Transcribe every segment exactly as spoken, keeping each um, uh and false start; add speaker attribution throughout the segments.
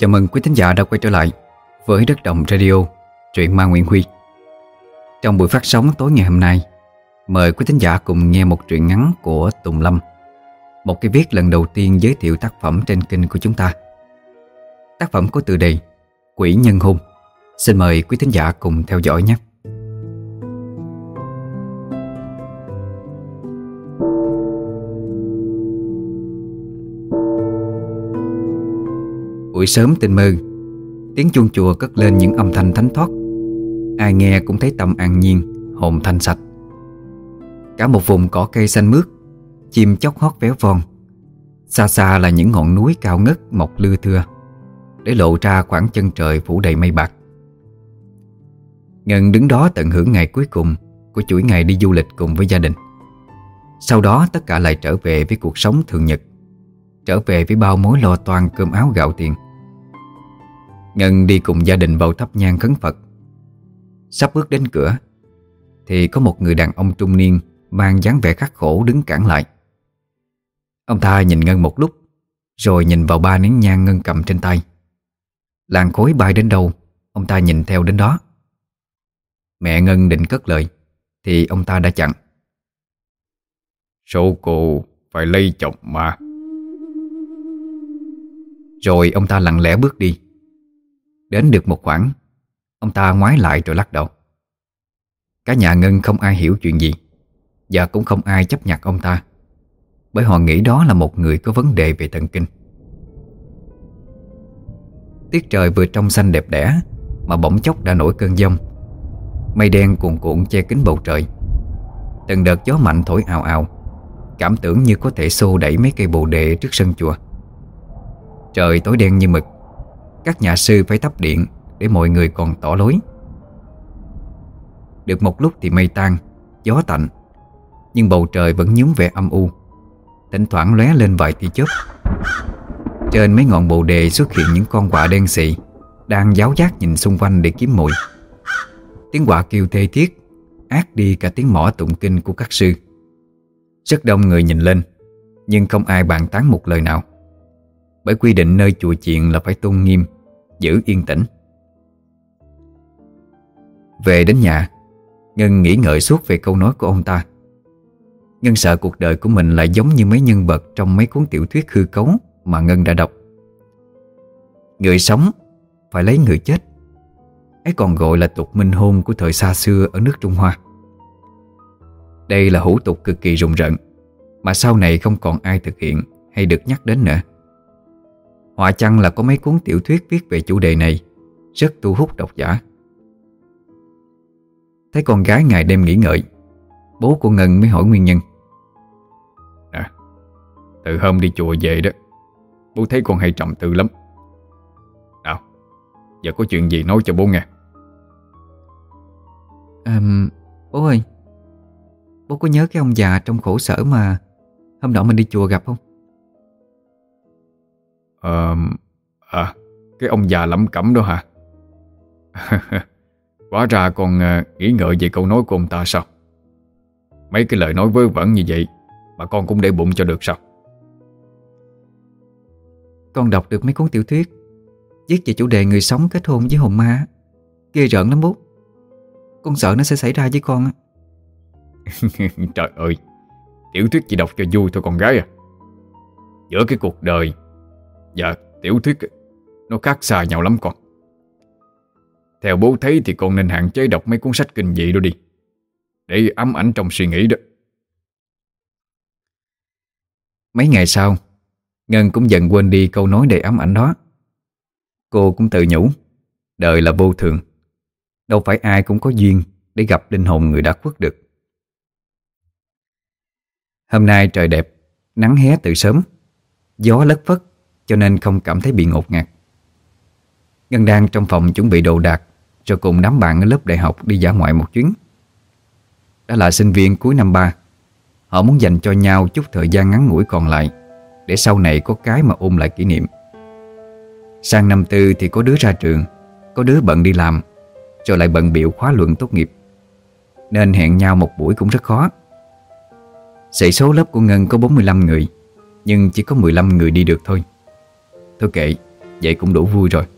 Speaker 1: Chào mừng quý thính giả đã quay trở lại với Đất Đồng Radio, truyện ma Nguyễn Huy. Trong buổi phát sóng tối ngày hôm nay, mời quý thính giả cùng nghe một truyện ngắn của Tùng Lâm, một cái viết lần đầu tiên giới thiệu tác phẩm trên kênh của chúng ta. Tác phẩm có tựa đề Quỷ Nhân Hôn. Xin mời quý thính giả cùng theo dõi nhé. Buổi sớm tinh mơ, tiếng chuông chùa cất lên những âm thanh thánh thoát. Ai nghe cũng thấy tâm an nhiên, hồn thanh sạch. Cả một vùng cỏ cây xanh mướt, chim chóc hót véo von. Xa xa là những ngọn núi cao ngất mọc lưa thưa, để lộ ra khoảng chân trời phủ đầy mây bạc. Ngân đứng đó tận hưởng ngày cuối cùng của chuỗi ngày đi du lịch cùng với gia đình. Sau đó tất cả lại trở về với cuộc sống thường nhật, trở về với bao mối lo toan cơm áo gạo tiền. Ngân đi cùng gia đình vào thắp nhang khấn Phật. Sắp bước đến cửa thì có một người đàn ông trung niên mang dáng vẻ khắc khổ đứng cản lại. Ông ta nhìn Ngân một lúc, rồi nhìn vào ba nén nhang Ngân cầm trên tay. Làn khói bay đến đâu, ông ta nhìn theo đến đó. Mẹ Ngân định cất lời thì ông ta đã chặn.
Speaker 2: Số cô phải lấy chồng mà.
Speaker 1: Rồi ông ta lặng lẽ bước đi. Đến được một khoảng, ông ta ngoái lại rồi lắc đầu. Cả nhà Ngân không ai hiểu chuyện gì, và cũng không ai chấp nhận ông ta, bởi họ nghĩ đó là một người có vấn đề về thần kinh. Tiết trời vừa trong xanh đẹp đẽ mà bỗng chốc đã nổi cơn giông. Mây đen cuồn cuộn che kín bầu trời. Từng đợt gió mạnh thổi ào ào, cảm tưởng như có thể xô đẩy mấy cây bồ đề trước sân chùa. Trời tối đen như mực. Các nhà sư phải tắt điện để mọi người còn tỏ lối. Được một lúc thì mây tan, gió tạnh, nhưng bầu trời vẫn nhuốm vẻ âm u. Thỉnh thoảng lóe lên vài tia chớp. Trên mấy ngọn bồ đề xuất hiện những con quạ đen xị, đang giáo giác nhìn xung quanh để kiếm mồi. Tiếng quạ kêu thê thiết át đi cả tiếng mõ tụng kinh của các sư. Rất đông người nhìn lên, nhưng không ai bàn tán một lời nào, bởi quy định nơi chùa chiền là phải tôn nghiêm, giữ yên tĩnh. Về đến nhà, Ngân nghĩ ngợi suốt về câu nói của ông ta. Ngân sợ cuộc đời của mình lại giống như mấy nhân vật trong mấy cuốn tiểu thuyết hư cấu mà Ngân đã đọc. Người sống phải lấy người chết, ấy còn gọi là tục minh hôn của thời xa xưa ở nước Trung Hoa. Đây là hủ tục cực kỳ rùng rợn, mà sau này không còn ai thực hiện hay được nhắc đến nữa. Họa chăng là có mấy cuốn tiểu thuyết viết về chủ đề này rất thu hút độc giả. Thấy con gái ngày đêm nghĩ ngợi, bố của Ngân mới hỏi nguyên nhân.
Speaker 2: À, từ hôm đi chùa về đó, bố thấy con hay trầm tư lắm. Nào, giờ có chuyện gì nói cho bố nghe.
Speaker 1: à, Bố ơi, bố có nhớ cái ông già trong khổ sở mà hôm nọ mình đi chùa gặp không?
Speaker 2: Ờ, à, cái ông già lẩm cẩm đó hả? Hóa ra con uh, nghĩ ngợi về câu nói của ông ta sao? Mấy cái lời nói vớ vẩn như vậy mà con cũng để bụng cho được sao?
Speaker 1: Con đọc được mấy cuốn tiểu thuyết viết về chủ đề người sống kết hôn với hồn ma. Ghê rợn lắm bố. Con sợ nó sẽ xảy ra với con.
Speaker 2: Trời ơi, tiểu thuyết chỉ đọc cho vui thôi con gái à. Giữa cái cuộc đời và tiểu thuyết nó khác xa nhau lắm con. Theo bố thấy thì con nên hạn chế đọc mấy cuốn sách kinh dị đó đi, để ám ảnh trong suy nghĩ đó.
Speaker 1: Mấy ngày sau, Ngân cũng dần quên đi câu nói đầy ám ảnh đó. Cô cũng tự nhủ, đời là vô thường, đâu phải ai cũng có duyên để gặp linh hồn người đã khuất được. Hôm nay trời đẹp, nắng hé từ sớm, gió lất phất, cho nên không cảm thấy bị ngột ngạt. Ngân đang trong phòng chuẩn bị đồ đạc, rồi cùng đám bạn ở lớp đại học đi dã ngoại một chuyến. Đã là sinh viên cuối năm ba, họ muốn dành cho nhau chút thời gian ngắn ngủi còn lại, để sau này có cái mà ôn lại kỷ niệm. Sang năm tư thì có đứa ra trường, có đứa bận đi làm, rồi lại bận bịu khóa luận tốt nghiệp, nên hẹn nhau một buổi cũng rất khó. Sĩ số lớp của Ngân có bốn mươi lăm người, nhưng chỉ có mười lăm người đi được thôi. Thôi kệ, vậy cũng đủ vui rồi.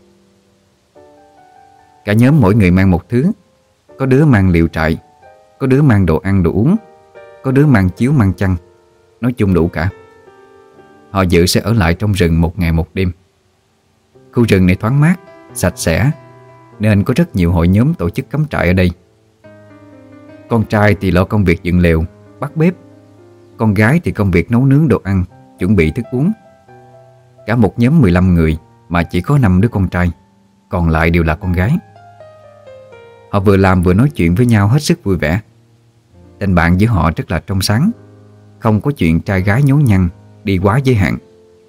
Speaker 1: Cả nhóm mỗi người mang một thứ. Có đứa mang liều trại, có đứa mang đồ ăn đồ uống, có đứa mang chiếu mang chăn. Nói chung đủ cả. Họ dự sẽ ở lại trong rừng một ngày một đêm. Khu rừng này thoáng mát, sạch sẽ, nên có rất nhiều hội nhóm tổ chức cắm trại ở đây. Con trai thì lo công việc dựng lều, bắt bếp. Con gái thì công việc nấu nướng đồ ăn, chuẩn bị thức uống. Cả một nhóm mười lăm người mà chỉ có năm đứa con trai, còn lại đều là con gái. Họ vừa làm vừa nói chuyện với nhau hết sức vui vẻ. Tình bạn giữa họ rất là trong sáng, không có chuyện trai gái nhố nhăng đi quá giới hạn.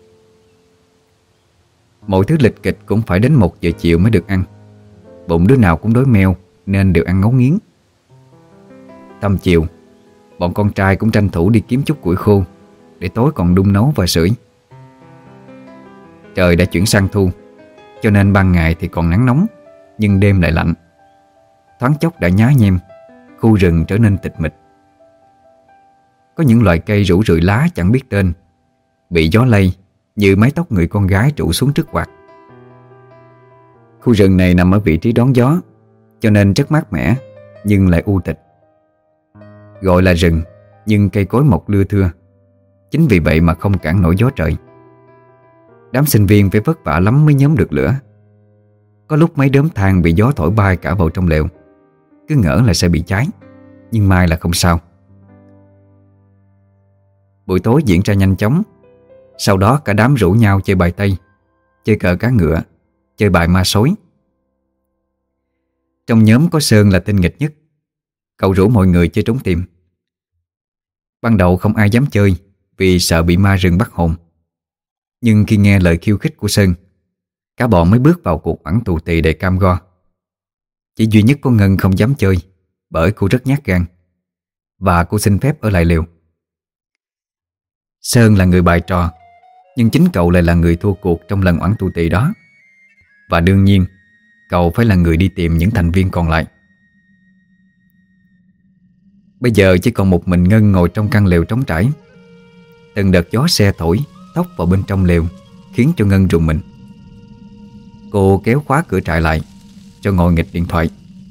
Speaker 1: Mọi thứ lịch kịch cũng phải đến một giờ chiều mới được ăn. Bụng đứa nào cũng đói meo nên đều ăn ngấu nghiến. Tầm chiều, bọn con trai cũng tranh thủ đi kiếm chút củi khô để tối còn đun nấu và sưởi. Trời đã chuyển sang thu, cho nên ban ngày thì còn nắng nóng, nhưng đêm lại lạnh. Thoáng chốc đã nhá nhem, khu rừng trở nên tịch mịch. Có những loại cây rủ rượi lá chẳng biết tên, bị gió lay như mái tóc người con gái trụ xuống trước quạt. Khu rừng này nằm ở vị trí đón gió, cho nên rất mát mẻ nhưng lại u tịch. Gọi là rừng, nhưng cây cối mọc lưa thưa. Chính vì vậy mà không cản nổi gió trời. Đám sinh viên phải vất vả lắm mới nhóm được lửa. Có lúc mấy đốm than bị gió thổi bay cả vào trong lều. Cứ ngỡ là sẽ bị cháy, nhưng mai là không sao. Buổi tối diễn ra nhanh chóng. Sau đó cả đám rủ nhau chơi bài tây, chơi cờ cá ngựa, chơi bài ma sói. Trong nhóm có Sơn là tinh nghịch nhất. Cậu rủ mọi người chơi trốn tìm. Ban đầu không ai dám chơi vì sợ bị ma rừng bắt hồn. Nhưng khi nghe lời khiêu khích của Sơn, cả bọn mới bước vào cuộc oẳn tù tì đầy cam go. Chỉ duy nhất có Ngân không dám chơi, bởi cô rất nhát gan, và cô xin phép ở lại liều. Sơn là người bày trò, nhưng chính cậu lại là người thua cuộc trong lần oẳn tù tì đó. Và đương nhiên cậu phải là người đi tìm những thành viên còn lại. Bây giờ chỉ còn một mình Ngân ngồi trong căn lều trống trải. Từng đợt gió se thổi tóc vào bên trong lều khiến cho Ngân rùng mình. Cô kéo khóa cửa trại lại cho ngồi nghịch điện thoại.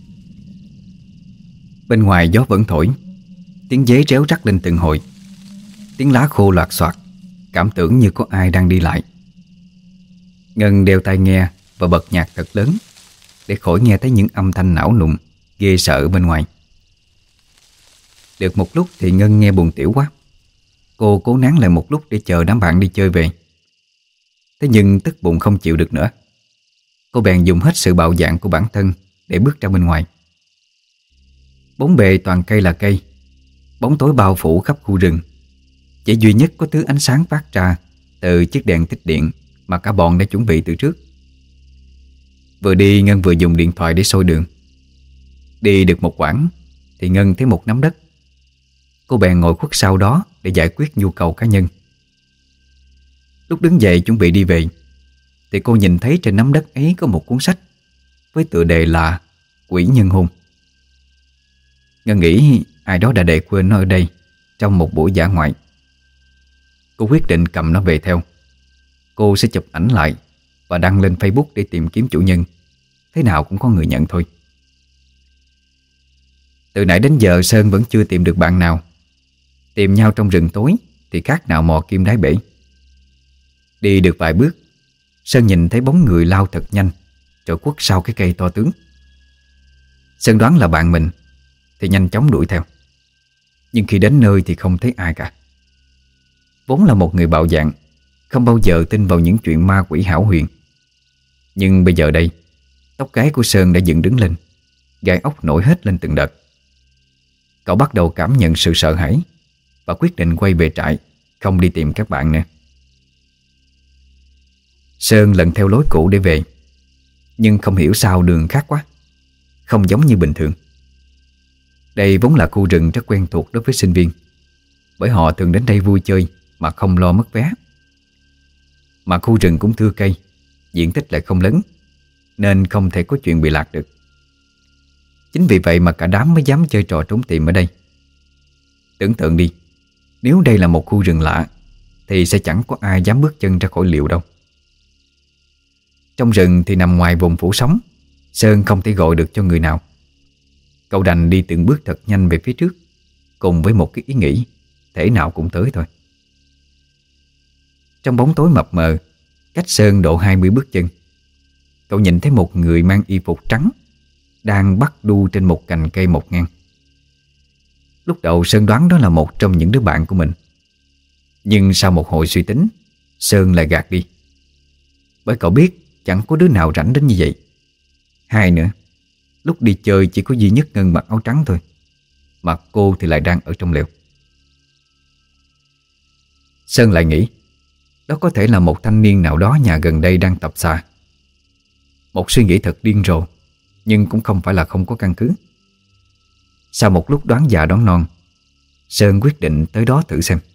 Speaker 1: Bên ngoài gió vẫn thổi, tiếng dế réo rắt lên từng hồi, tiếng lá khô loạt xoạt, cảm tưởng như có ai đang đi lại. Ngân đeo tai nghe và bật nhạc thật lớn để khỏi nghe thấy những âm thanh não nùng ghê sợ bên ngoài. Được một lúc thì Ngân nghe buồn tiểu quá. Cô cố nán lại một lúc để chờ đám bạn đi chơi về. Thế nhưng tức bụng không chịu được nữa. Cô bèn dùng hết sự bạo dạn của bản thân để bước ra bên ngoài. Bốn bề toàn cây là cây, bóng tối bao phủ khắp khu rừng. Chỉ duy nhất có thứ ánh sáng phát ra từ chiếc đèn tích điện mà cả bọn đã chuẩn bị từ trước. Vừa đi Ngân vừa dùng điện thoại để soi đường. Đi được một quãng thì Ngân thấy một nắm đất. Cô bèn ngồi khuất sau đó để giải quyết nhu cầu cá nhân. Lúc đứng dậy chuẩn bị đi về thì cô nhìn thấy trên nắm đất ấy có một cuốn sách với tựa đề là Quỷ Nhân Hôn. Ngân nghĩ ai đó đã để quên nó ở đây trong một buổi dã ngoại. Cô quyết định cầm nó về theo. Cô sẽ chụp ảnh lại và đăng lên Facebook để tìm kiếm chủ nhân. Thế nào cũng có người nhận thôi. Từ nãy đến giờ Sơn vẫn chưa tìm được bạn nào. Tìm nhau trong rừng tối thì khác nào mò kim đáy bể. Đi được vài bước, Sơn nhìn thấy bóng người lao thật nhanh rồi quất sau cái cây to tướng. Sơn đoán là bạn mình thì nhanh chóng đuổi theo. Nhưng khi đến nơi thì không thấy ai cả. Vốn là một người bạo dạn, không bao giờ tin vào những chuyện ma quỷ hão huyền. Nhưng bây giờ đây, tóc gáy của Sơn đã dựng đứng lên, gai ốc nổi hết lên từng đợt. Cậu bắt đầu cảm nhận sự sợ hãi và quyết định quay về trại, không đi tìm các bạn nữa. Sơn lần theo lối cũ để về, nhưng không hiểu sao đường khác quá, không giống như bình thường. Đây vốn là khu rừng rất quen thuộc đối với sinh viên, bởi họ thường đến đây vui chơi mà không lo mất vé. Mà khu rừng cũng thưa cây, diện tích lại không lớn, nên không thể có chuyện bị lạc được. Chính vì vậy mà cả đám mới dám chơi trò trốn tìm ở đây. Tưởng tượng đi, nếu đây là một khu rừng lạ thì sẽ chẳng có ai dám bước chân ra khỏi liều đâu. Trong rừng thì nằm ngoài vùng phủ sóng, Sơn không thể gọi được cho người nào. Cậu đành đi từng bước thật nhanh về phía trước, cùng với một cái ý nghĩ thể nào cũng tới thôi. Trong bóng tối mập mờ, cách Sơn độ hai mươi bước chân, cậu nhìn thấy một người mang y phục trắng đang bắt đu trên một cành cây mọc ngang. Lúc đầu Sơn đoán đó là một trong những đứa bạn của mình, nhưng sau một hồi suy tính, Sơn lại gạt đi, bởi cậu biết chẳng có đứa nào rảnh đến như vậy. Hai nữa, lúc đi chơi chỉ có duy nhất Ngân mặc áo trắng thôi, mà cô thì lại đang ở trong lều. Sơn lại nghĩ đó có thể là một thanh niên nào đó nhà gần đây đang tập xà. Một suy nghĩ thật điên rồ, nhưng cũng không phải là không có căn cứ. Sau một lúc đoán già đoán non, Sơn quyết định tới đó thử xem.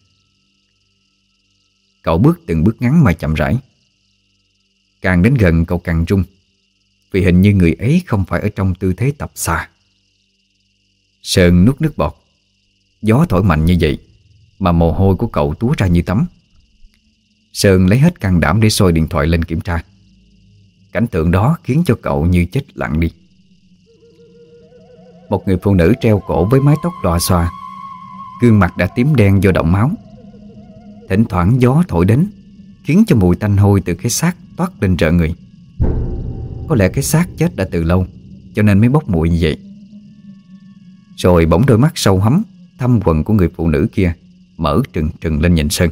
Speaker 1: Cậu bước từng bước ngắn mà chậm rãi. Càng đến gần cậu càng run, vì hình như người ấy không phải ở trong tư thế tập xà. Sơn nuốt nước bọt. Gió thổi mạnh như vậy mà mồ hôi của cậu túa ra như tắm. Sơn lấy hết can đảm để soi điện thoại lên kiểm tra. Cảnh tượng đó khiến cho cậu như chết lặng đi. Một người phụ nữ treo cổ với mái tóc lòa xòa, gương mặt đã tím đen do động máu. Thỉnh thoảng gió thổi đến, khiến cho mùi tanh hôi từ cái xác toát lên rợn người. Có lẽ cái xác chết đã từ lâu, cho nên mới bốc mùi như vậy. Rồi bỗng đôi mắt sâu hắm thâm quần của người phụ nữ kia mở trừng trừng lên nhìn Sơn.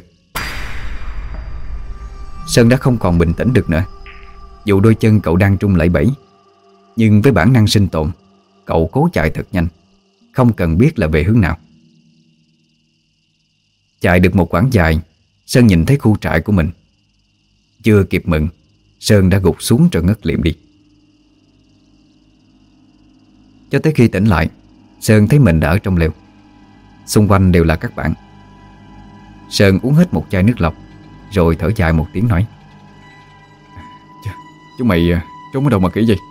Speaker 1: Sơn đã không còn bình tĩnh được nữa. Dù đôi chân cậu đang trung lẩy bẩy, nhưng với bản năng sinh tồn, cậu cố chạy thật nhanh, không cần biết là về hướng nào. Chạy được một quãng dài, Sơn nhìn thấy khu trại của mình. Chưa kịp mừng, Sơn đã gục xuống rồi ngất liệm đi. Cho tới khi tỉnh lại, Sơn thấy mình đã ở trong lều. Xung quanh đều là các bạn. Sơn uống hết một chai nước lọc, rồi thở dài một tiếng nói:
Speaker 2: Chúng mày trốn ở đâu mà kỹ gì?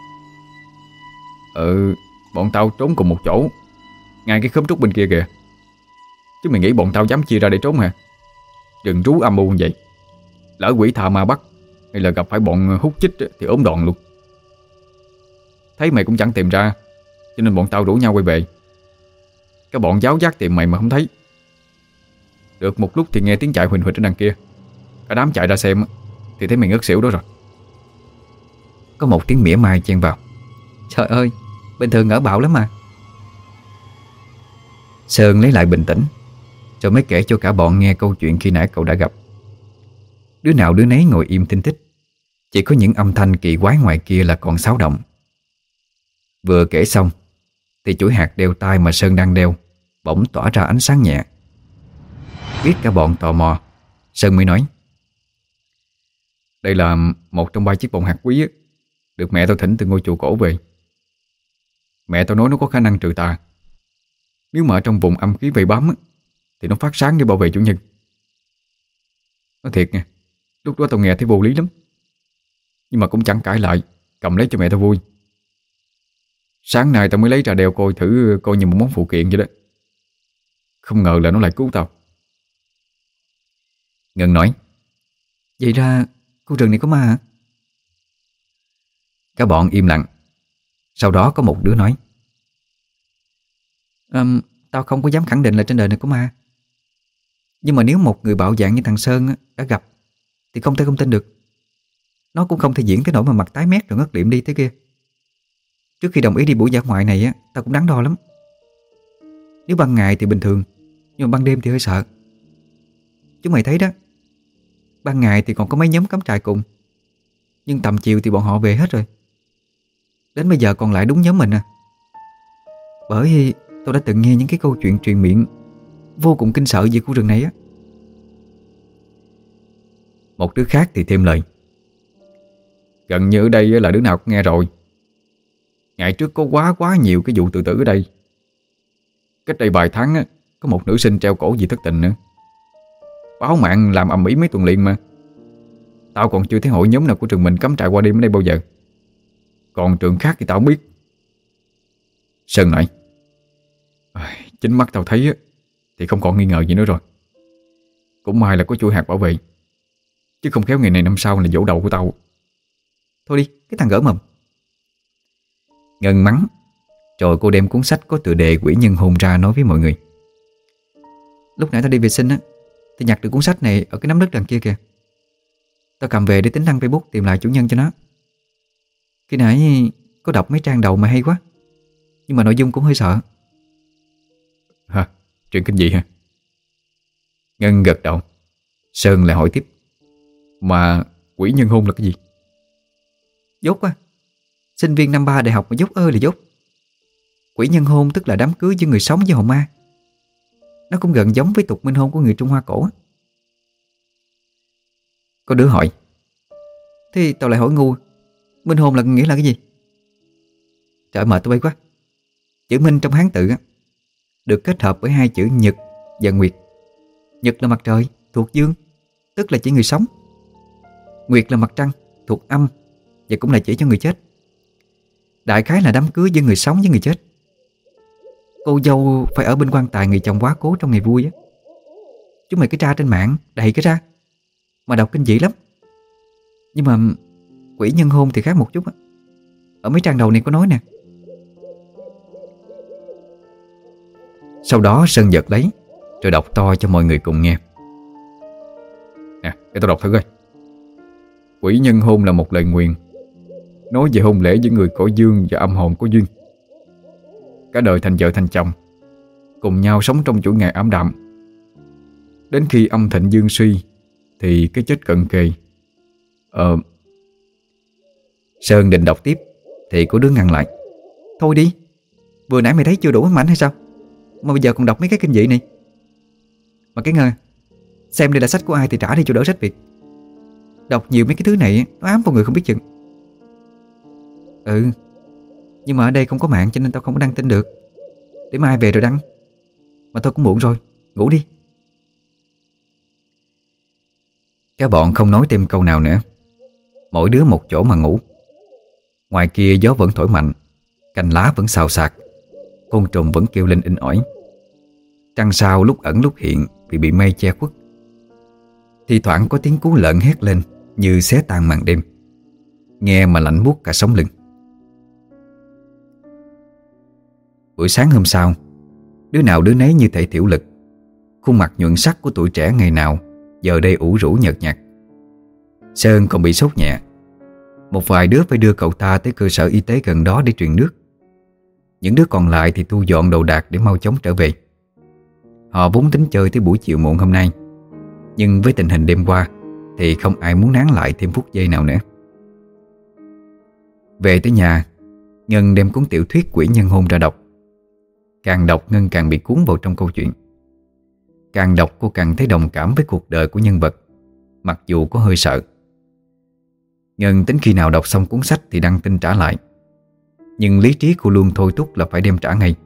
Speaker 2: Ừ, bọn tao trốn cùng một chỗ, ngay cái khóm trúc bên kia kìa. Chứ mày nghĩ bọn tao dám chia ra để trốn hả? Rừng rú âm u như vậy, lỡ quỷ tha ma bắt hay là gặp phải bọn hút chích thì ốm đòn luôn. Thấy mày cũng chẳng tìm ra, cho nên bọn tao rủ nhau quay về. Các bọn giáo giác tìm mày mà không thấy. Được một lúc thì nghe tiếng chạy huỳnh huỳnh ở đằng kia. Cả đám chạy ra xem thì thấy mày ngất xỉu đó rồi.
Speaker 1: Có một tiếng mỉa mai chen vào: Trời ơi, bình thường ngỡ bạo lắm mà. Sơn lấy lại bình tĩnh, rồi mới kể cho cả bọn nghe câu chuyện khi nãy cậu đã gặp. Đứa nào đứa nấy ngồi im thinh thích, chỉ có những âm thanh kỳ quái ngoài kia là còn xáo động. Vừa kể xong thì chuỗi hạt đeo tai mà Sơn đang đeo bỗng tỏa ra ánh sáng nhẹ. Biết cả bọn tò mò, Sơn mới nói:
Speaker 2: Đây là một trong ba chiếc vòng hạt quý được mẹ tao thỉnh từ ngôi chùa cổ về. Mẹ tao nói nó có khả năng trừ tà. Nếu mà ở trong vùng âm khí vây bám thì nó phát sáng để bảo vệ chủ nhân. Nói thiệt nha, lúc đó tao nghe thấy vô lý lắm, nhưng mà cũng chẳng cãi lại, cầm lấy cho mẹ tao vui. Sáng nay tao mới lấy ra đeo coi thử, coi như một món phụ kiện vậy đó. Không ngờ là nó lại cứu tao.
Speaker 1: Ngân nói: Vậy ra khu rừng này có ma hả? Các bọn im lặng. Sau đó có một đứa nói: um, Tao không có dám khẳng định là trên đời này có ma, nhưng mà nếu một người bạo dạn như thằng Sơn đã gặp thì không thể không tin được. Nó cũng không thể diễn tới nỗi mà mặt tái mét rồi ngất liệm đi thế kia. Trước khi đồng ý đi buổi dã ngoại này á, tao cũng đắn đo lắm. Nếu ban ngày thì bình thường, nhưng mà ban đêm thì hơi sợ. Chúng mày thấy đó, ban ngày thì còn có mấy nhóm cắm trại cùng, nhưng tầm chiều thì bọn họ về hết rồi. Đến bây giờ còn lại đúng nhóm mình à. Bởi tôi đã từng nghe những cái câu chuyện truyền miệng vô cùng kinh sợ về khu rừng này á. Một đứa khác thì thêm lời:
Speaker 2: Gần như ở đây là đứa nào cũng nghe rồi. Ngày trước có quá quá nhiều cái vụ tự tử ở đây. Cách đây vài tháng á, có một nữ sinh treo cổ vì thất tình nữa. Báo mạng làm ầm ĩ mấy tuần liền mà. Tao còn chưa thấy hội nhóm nào của trường mình cắm trại qua đêm ở đây bao giờ. Còn trường khác thì tao không biết.
Speaker 1: Sơn nói:
Speaker 2: Chính mắt tao thấy á, thì không còn nghi ngờ gì nữa rồi. Cũng may là có chuỗi hạt bảo vệ, chứ không khéo ngày này năm sau là vỗ đầu của tao.
Speaker 1: Thôi đi, cái thằng gỡ mồm.
Speaker 2: Ngân mắng. Rồi cô đem cuốn sách có tựa đề Quỷ Nhân Hôn ra nói với mọi người.
Speaker 1: Lúc nãy tao đi vệ sinh á, thì nhặt được cuốn sách này ở cái nắm đất đằng kia kìa. Tao cầm về để tính đăng Facebook tìm lại chủ nhân cho nó. Khi nãy có đọc mấy trang đầu mà hay quá, nhưng mà nội dung cũng hơi sợ.
Speaker 2: Hả? Chuyện kinh dị hả? Ngân gật đầu. Sơn lại hỏi tiếp. Mà quỷ nhân hôn là cái gì?
Speaker 1: Dốt quá. Sinh viên năm ba đại học mà dốt ơi là dốt. Quỷ nhân hôn tức là đám cưới giữa người sống với hồn ma. Nó cũng gần giống với tục minh hôn của người Trung Hoa cổ á.
Speaker 2: Có đứa hỏi.
Speaker 1: Thế tao lại hỏi ngu, minh hôn là nghĩa là cái gì? Trời mệt tụi bay quá. Chữ minh trong Hán tự á, được kết hợp với hai chữ nhật và nguyệt. Nhật là mặt trời, thuộc dương, tức là chỉ người sống. Nguyệt là mặt trăng, thuộc âm, và cũng là chỉ cho người chết. Đại khái là đám cưới giữa người sống với người chết. Cô dâu phải ở bên quan tài người chồng quá cố trong ngày vui á. Chúng mày cứ tra trên mạng đầy cái ra, mà đọc kinh dị lắm. Nhưng mà quỷ nhân hôn thì khác một chút á. Ở mấy trang đầu này có nói nè.
Speaker 2: Sau đó Sơn giật lấy rồi đọc to cho mọi người cùng nghe. Nè, để tao đọc thử coi. Quỷ nhân hôn là một lời nguyền nói về hôn lễ giữa người cõi dương và âm hồn có duyên, cả đời thành vợ thành chồng, cùng nhau sống trong chuỗi ngày ảm đạm. Đến khi âm thịnh dương suy thì cái chết cận kề. Ờ
Speaker 1: Sơn định đọc tiếp thì có đứa ngăn lại. Thôi đi, vừa nãy mày thấy chưa đủ ám ảnh hay sao, mà bây giờ còn đọc mấy cái kinh dị này. Mà cái ngờ, xem đây là sách của ai thì trả đi cho đỡ sách Việt. Đọc nhiều mấy cái thứ này nó ám vào người không biết chừng. Ừ, nhưng mà ở đây không có mạng cho nên tao không có đăng tin được. Để mai về rồi đăng. Mà thôi cũng muộn rồi, ngủ đi.
Speaker 2: Các bọn không nói thêm câu nào nữa. Mỗi đứa một chỗ mà ngủ. Ngoài kia gió vẫn thổi mạnh, cành lá vẫn xào xạc, côn trùng vẫn kêu lên inh ỏi. Trăng sao lúc ẩn lúc hiện vì bị mây che khuất. Thi thoảng có tiếng cú lợn hét lên như xé tan màn đêm, nghe mà lạnh buốt cả sống lưng. Buổi sáng hôm sau, đứa nào đứa nấy như thể thiểu lực. Khuôn mặt nhuận sắc của tuổi trẻ ngày nào giờ đây ủ rũ nhợt nhạt. Sơn còn bị sốt nhẹ. Một vài đứa phải đưa cậu ta tới cơ sở y tế gần đó để truyền nước. Những đứa còn lại thì thu dọn đồ đạc để mau chóng trở về. Họ vốn tính chơi tới buổi chiều muộn hôm nay, nhưng với tình hình đêm qua thì không ai muốn nán lại thêm phút giây nào nữa. Về tới nhà, Ngân đem cuốn tiểu thuyết Quỷ Nhân Hôn ra đọc. Càng đọc Ngân càng bị cuốn vào trong câu chuyện. Càng đọc cô càng thấy đồng cảm với cuộc đời của nhân vật, mặc dù có hơi sợ. Ngân tính khi nào đọc xong cuốn sách thì đăng tin trả lại, nhưng lý trí cô luôn thôi thúc là phải đem trả ngay.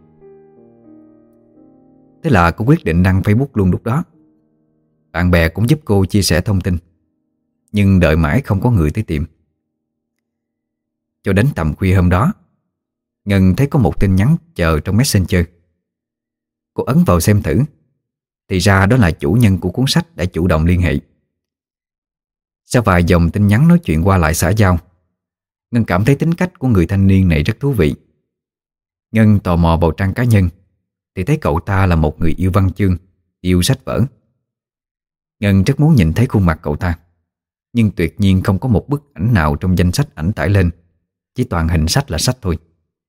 Speaker 2: Thế là cô quyết định đăng Facebook luôn lúc đó. Bạn bè cũng giúp cô chia sẻ thông tin, nhưng đợi mãi không có người tới tìm. Cho đến tầm khuya hôm đó, Ngân thấy có một tin nhắn chờ trong Messenger. Cô ấn vào xem thử, thì ra đó là chủ nhân của cuốn sách đã chủ động liên hệ. Sau vài dòng tin nhắn nói chuyện qua lại xã giao, Ngân cảm thấy tính cách của người thanh niên này rất thú vị. Ngân tò mò vào trang cá nhân thì thấy cậu ta là một người yêu văn chương, yêu sách vở. Ngân rất muốn nhìn thấy khuôn mặt cậu ta, nhưng tuyệt nhiên không có một bức ảnh nào trong danh sách ảnh tải lên, chỉ toàn hình sách là sách thôi.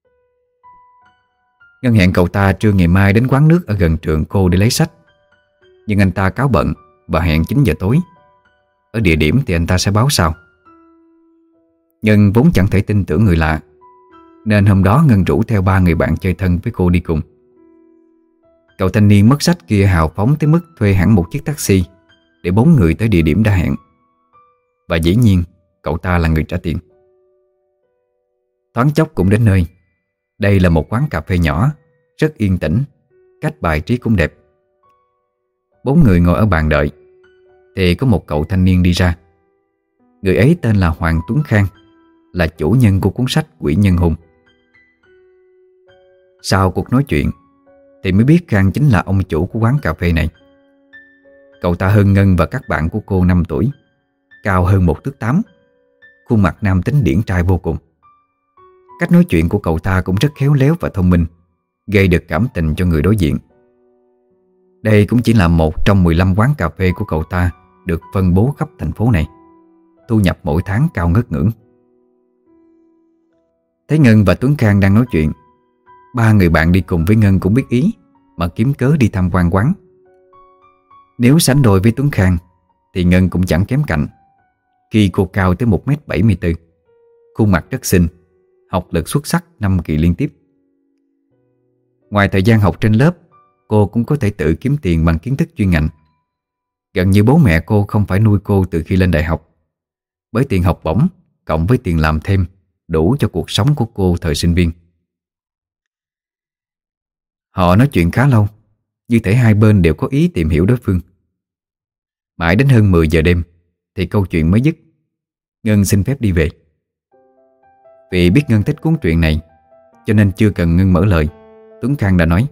Speaker 2: Ngân hẹn cậu ta trưa ngày mai đến quán nước ở gần trường cô để lấy sách, nhưng anh ta cáo bận và hẹn chín giờ tối. Ở địa điểm thì anh ta sẽ báo sau. Ngân vốn chẳng thể tin tưởng người lạ, nên hôm đó Ngân rủ theo ba người bạn chơi thân với cô đi cùng. Cậu thanh niên mất sách kia hào phóng tới mức thuê hẳn một chiếc taxi để bốn người tới địa điểm đã hẹn. Và dĩ nhiên cậu ta là người trả tiền. Thoáng chốc cũng đến nơi. Đây là một quán cà phê nhỏ, rất yên tĩnh, cách bài trí cũng đẹp. Bốn người ngồi ở bàn đợi thì có một cậu thanh niên đi ra. Người ấy tên là Hoàng Tuấn Khang, là chủ nhân của cuốn sách Quỷ Nhân Hôn. Sau cuộc nói chuyện thì mới biết Khang chính là ông chủ của quán cà phê này. Cậu ta hơn Ngân và các bạn của cô năm tuổi, cao hơn một thước tám,
Speaker 1: khuôn mặt nam tính điển trai vô cùng. Cách nói chuyện của cậu ta cũng rất khéo léo và thông minh, gây được cảm tình cho người đối diện. Đây cũng chỉ là một trong mười lăm quán cà phê của cậu ta được phân bố khắp thành phố này, thu nhập mỗi tháng cao ngất ngưỡng. Thấy Ngân và Tuấn Khang đang nói chuyện, ba người bạn đi cùng với Ngân cũng biết ý mà kiếm cớ đi tham quan quán. Nếu sánh đôi với Tuấn Khang thì Ngân cũng chẳng kém cạnh, khi cô cao tới một mét bảy mươi tư, khuôn mặt rất xinh, học lực xuất sắc năm kỳ liên tiếp. Ngoài thời gian học trên lớp, cô cũng có thể tự kiếm tiền bằng kiến thức chuyên ngành. Gần như bố mẹ cô không phải nuôi cô từ khi lên đại học, bởi tiền học bổng cộng với tiền làm thêm đủ cho cuộc sống của cô thời sinh viên. Họ nói chuyện khá lâu, như thể hai bên đều có ý tìm hiểu đối phương. Mãi đến hơn mười giờ đêm thì câu chuyện mới dứt. Ngân xin phép đi về. Vì biết Ngân thích cuốn truyện này, cho nên chưa cần Ngân mở lời, Tuấn Khang đã nói: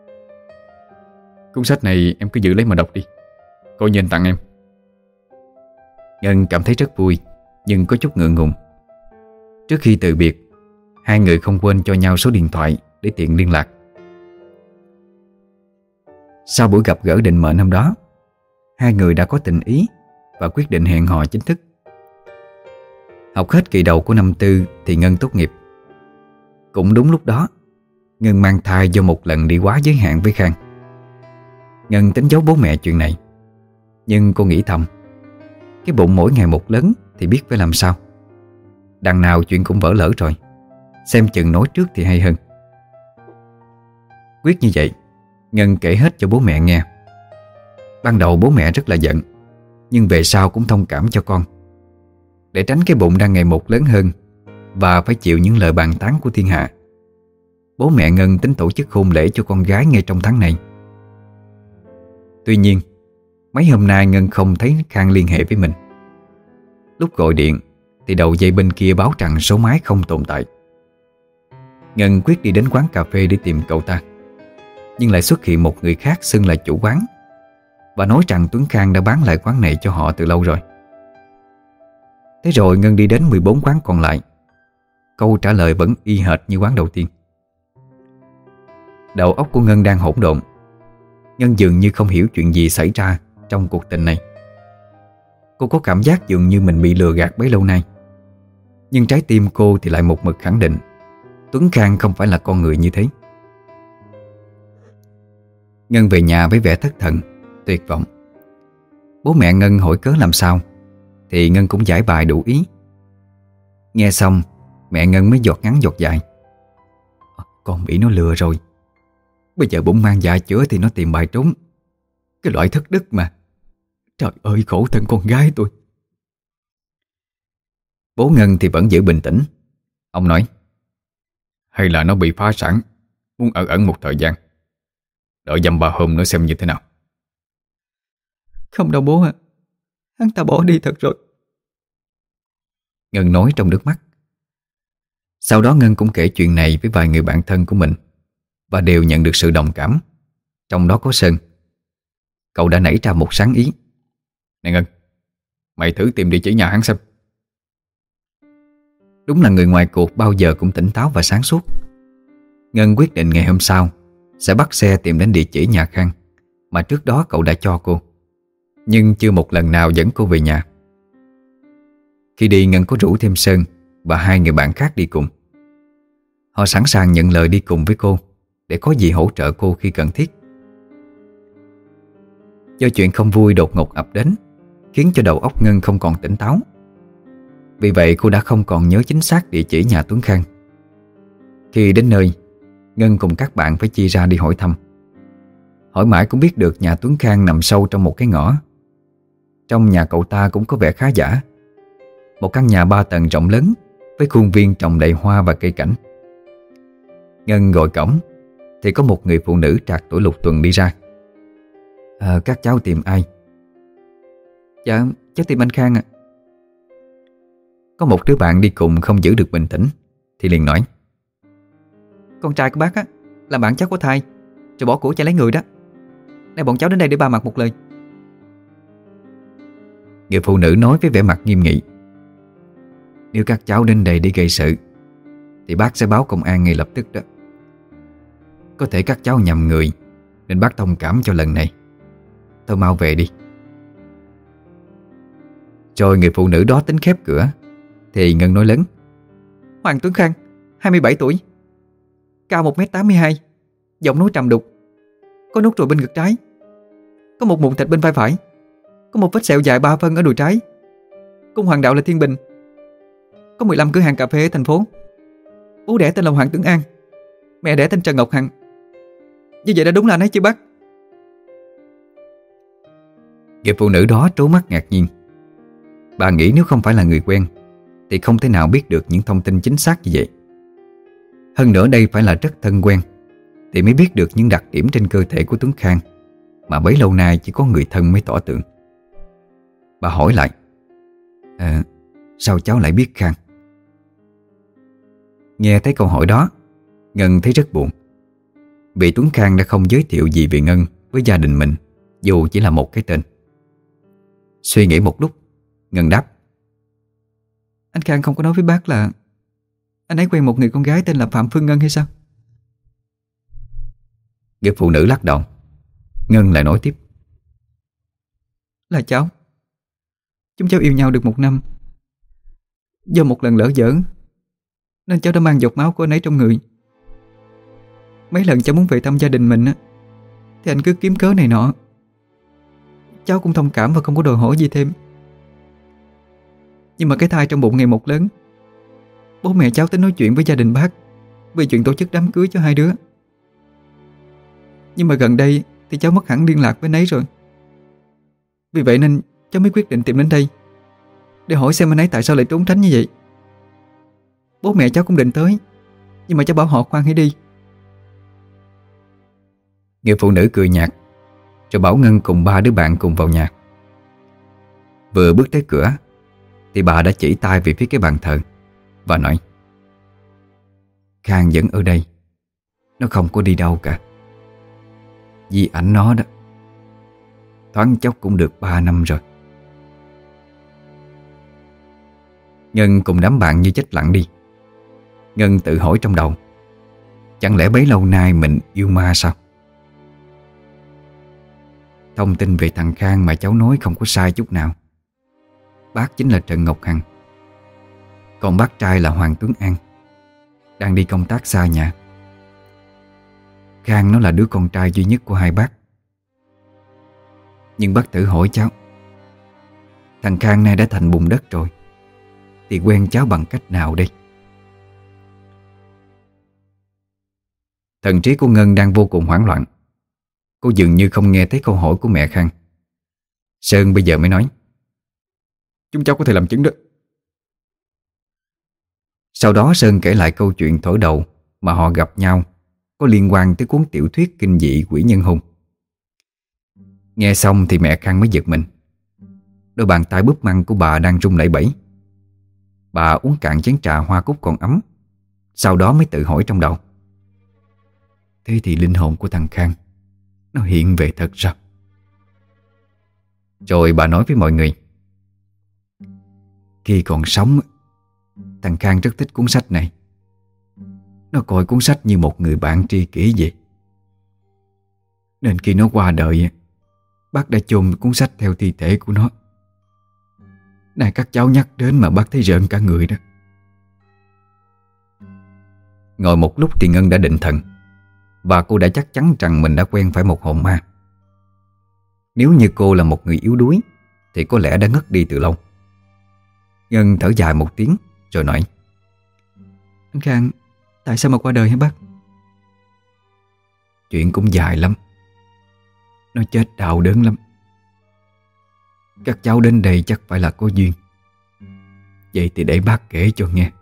Speaker 2: Cuốn sách này em cứ giữ lấy mà đọc đi, coi như anh tặng em.
Speaker 1: Ngân cảm thấy rất vui, nhưng có chút ngượng ngùng. Trước khi từ biệt, hai người không quên cho nhau số điện thoại để tiện liên lạc. Sau buổi gặp gỡ định mệnh hôm đó, hai người đã có tình ý và quyết định hẹn hò chính thức. Học hết kỳ đầu của năm tư thì Ngân tốt nghiệp. Cũng đúng lúc đó, Ngân mang thai do một lần đi quá giới hạn với Khang. Ngân tính giấu bố mẹ chuyện này, nhưng cô nghĩ thầm, cái bụng mỗi ngày một lớn thì biết phải làm sao. Đằng nào chuyện cũng vỡ lỡ rồi, xem chừng nói trước thì hay hơn. Quyết như vậy, Ngân kể hết cho bố mẹ nghe. Ban đầu bố mẹ rất là giận, nhưng về sau cũng thông cảm cho con. Để tránh cái bụng đang ngày một lớn hơn và phải chịu những lời bàn tán của thiên hạ, bố mẹ Ngân tính tổ chức hôn lễ cho con gái ngay trong tháng này. Tuy nhiên, mấy hôm nay Ngân không thấy Khang liên hệ với mình. Lúc gọi điện thì đầu dây bên kia báo rằng số máy không tồn tại. Ngân quyết đi đến quán cà phê để tìm cậu ta, nhưng lại xuất hiện một người khác xưng là chủ quán và nói rằng Tuấn Khang đã bán lại quán này cho họ từ lâu rồi. Thế rồi Ngân đi đến mười bốn quán còn lại. Câu trả lời vẫn y hệt như quán đầu tiên. Đầu óc của Ngân đang hỗn độn. Ngân dường như không hiểu chuyện gì xảy ra trong cuộc tình này. Cô có cảm giác dường như mình bị lừa gạt bấy lâu nay, nhưng trái tim cô thì lại một mực khẳng định Tuấn Khang không phải là con người như thế. Ngân về nhà với vẻ thất thần, tuyệt vọng. Bố mẹ Ngân hỏi cớ làm sao thì Ngân cũng giải bài đủ ý. Nghe xong, mẹ Ngân mới giọt ngắn giọt dài: Con bị nó lừa rồi. Bây giờ bụng mang dạ chữa thì nó tìm bài trốn. Cái loại thất đức mà. Trời ơi, khổ thân con gái tôi. Bố Ngân thì vẫn giữ bình tĩnh. Ông nói:
Speaker 2: Hay là nó bị phá sản, muốn ở ẩn một thời gian, đợi dăm ba hôm nữa xem như thế nào.
Speaker 3: Không đâu bố ạ, hắn ta bỏ đi thật rồi.
Speaker 1: Ngân nói trong nước mắt. Sau đó Ngân cũng kể chuyện này với vài người bạn thân của mình, và đều nhận được sự đồng cảm. Trong đó có Sơn. Cậu đã nảy ra một sáng ý:
Speaker 2: Này Ngân, mày thử tìm địa chỉ nhà hắn xem.
Speaker 1: Đúng là người ngoài cuộc bao giờ cũng tỉnh táo và sáng suốt. Ngân quyết định ngày hôm sau sẽ bắt xe tìm đến địa chỉ nhà Khang mà trước đó cậu đã cho cô, nhưng chưa một lần nào dẫn cô về nhà. Khi đi, Ngân có rủ thêm Sơn và hai người bạn khác đi cùng. Họ sẵn sàng nhận lời đi cùng với cô để có gì hỗ trợ cô khi cần thiết. Do chuyện không vui đột ngột ập đến khiến cho đầu óc Ngân không còn tỉnh táo. Vì vậy cô đã không còn nhớ chính xác địa chỉ nhà Tuấn Khang. Khi đến nơi, Ngân cùng các bạn phải chia ra đi hỏi thăm. Hỏi mãi cũng biết được nhà Tuấn Khang nằm sâu trong một cái ngõ. Trong nhà cậu ta cũng có vẻ khá giả. Một căn nhà ba tầng rộng lớn với khuôn viên trồng đầy hoa và cây cảnh. Ngân gọi cổng thì có một người phụ nữ trạc tuổi lục tuần đi ra. À, các cháu tìm ai?
Speaker 3: Dạ, cháu tìm anh Khang ạ.
Speaker 1: Có một đứa bạn đi cùng không giữ được bình tĩnh thì liền nói:
Speaker 3: Con trai của bác á, là bạn cháu có thai rồi bỏ của chạy lấy người đó. Nay bọn cháu đến đây để ba mặt một lời.
Speaker 1: Người phụ nữ nói với vẻ mặt nghiêm nghị: Nếu các cháu đến đây để gây sự thì bác sẽ báo công an ngay lập tức đó. Có thể các cháu nhầm người nên bác thông cảm cho lần này. Thôi mau về đi. Rồi người phụ nữ đó tính khép cửa thì Ngân nói lớn:
Speaker 3: Hoàng Tuấn Khang, hai mươi bảy tuổi, cao một mét tám mươi hai, giọng nói trầm đục, có nốt ruồi bên ngực trái, có một mụn thịt bên vai phải, có một vết sẹo dài ba phân ở đùi trái. Cung hoàng đạo là Thiên Bình, có mười lăm cửa hàng cà phê ở thành phố. Bố đẻ tên là Hoàng Tuấn An, mẹ đẻ tên Trần Ngọc Hằng. Như vậy đã đúng là anh ấy chưa bác?
Speaker 1: Người phụ nữ đó trố mắt ngạc nhiên. Bà nghĩ nếu không phải là người quen thì không thể nào biết được những thông tin chính xác như vậy. Hơn nữa đây phải là rất thân quen thì mới biết được những đặc điểm trên cơ thể của Tuấn Khang mà bấy lâu nay chỉ có người thân mới tỏ tượng. Bà hỏi lại: à, sao cháu lại biết Khang? Nghe thấy câu hỏi đó, Ngân thấy rất buồn. Vì Tuấn Khang đã không giới thiệu gì về Ngân với gia đình mình, dù chỉ là một cái tên. Suy nghĩ một lúc, Ngân đáp:
Speaker 3: Anh Khang không có nói với bác là anh ấy quen một người con gái tên là Phạm Phương Ngân hay sao?
Speaker 1: Người phụ nữ lắc đầu. Ngân lại nói tiếp:
Speaker 3: Là cháu. Chúng cháu yêu nhau được một năm. Do một lần lỡ dở nên cháu đã mang giọt máu của anh ấy trong người. Mấy lần cháu muốn về thăm gia đình mình á, thì anh cứ kiếm cớ này nọ. Cháu cũng thông cảm và không có đòi hỏi gì thêm. Nhưng mà cái thai trong bụng ngày một lớn. Bố mẹ cháu tính nói chuyện với gia đình bác về chuyện tổ chức đám cưới cho hai đứa. Nhưng mà gần đây thì cháu mất hẳn liên lạc với anh ấy rồi. Vì vậy nên cháu mới quyết định tìm đến đây để hỏi xem anh ấy tại sao lại trốn tránh như vậy. Bố mẹ cháu cũng định tới, nhưng mà cháu bảo họ khoan hãy đi.
Speaker 1: Người phụ nữ cười nhạt rồi bảo Ngân cùng ba đứa bạn cùng vào nhà. Vừa bước tới cửa thì bà đã chỉ tay về phía cái bàn thờ và nói: Khang vẫn ở đây, nó không có đi đâu cả. Vì ảnh nó đó, thoáng chốc cũng được ba năm rồi. Ngân cùng đám bạn như chết lặng đi. Ngân tự hỏi trong đầu: chẳng lẽ bấy lâu nay mình yêu ma sao? Thông tin về thằng Khang mà cháu nói không có sai chút nào. Bác chính là Trần Ngọc Hằng, còn bác trai là Hoàng Tuấn An, đang đi công tác xa nhà. Khang nó là đứa con trai duy nhất của hai bác. Nhưng bác tự hỏi cháu, thằng Khang nay đã thành bùn đất rồi thì quen cháu bằng cách nào đây? Thần trí của Ngân đang vô cùng hoảng loạn. Cô dường như không nghe thấy câu hỏi của mẹ Khang. Sơn bây giờ mới nói:
Speaker 2: Chúng cháu có thể làm chứng đó.
Speaker 1: Sau đó Sơn kể lại câu chuyện thổi đầu mà họ gặp nhau có liên quan tới cuốn tiểu thuyết kinh dị Quỷ Nhân Hung. Nghe xong thì mẹ Khang mới giật mình. Đôi bàn tay búp măng của bà đang run lẩy bẩy. Bà uống cạn chén trà hoa cúc còn ấm, sau đó mới tự hỏi trong đầu: thế thì linh hồn của thằng Khang nó hiện về thật sao? Rồi bà nói với mọi người: khi còn sống, thằng Khang rất thích cuốn sách này. Nó coi cuốn sách như một người bạn tri kỷ vậy. Nên khi nó qua đời, bác đã chôn cuốn sách theo thi thể của nó. Này các cháu nhắc đến mà bác thấy rợn cả người đó. Ngồi một lúc thì Ngân đã định thần, và cô đã chắc chắn rằng mình đã quen phải một hồn ma. Nếu như cô là một người yếu đuối thì có lẽ đã ngất đi từ lâu. Ngân thở dài một tiếng rồi nói:
Speaker 3: Anh Khang tại sao mà qua đời hả bác?
Speaker 1: Chuyện cũng dài lắm. Nó chết đau đớn lắm. Các cháu đến đây chắc phải là có duyên. Vậy thì để bác kể cho nghe.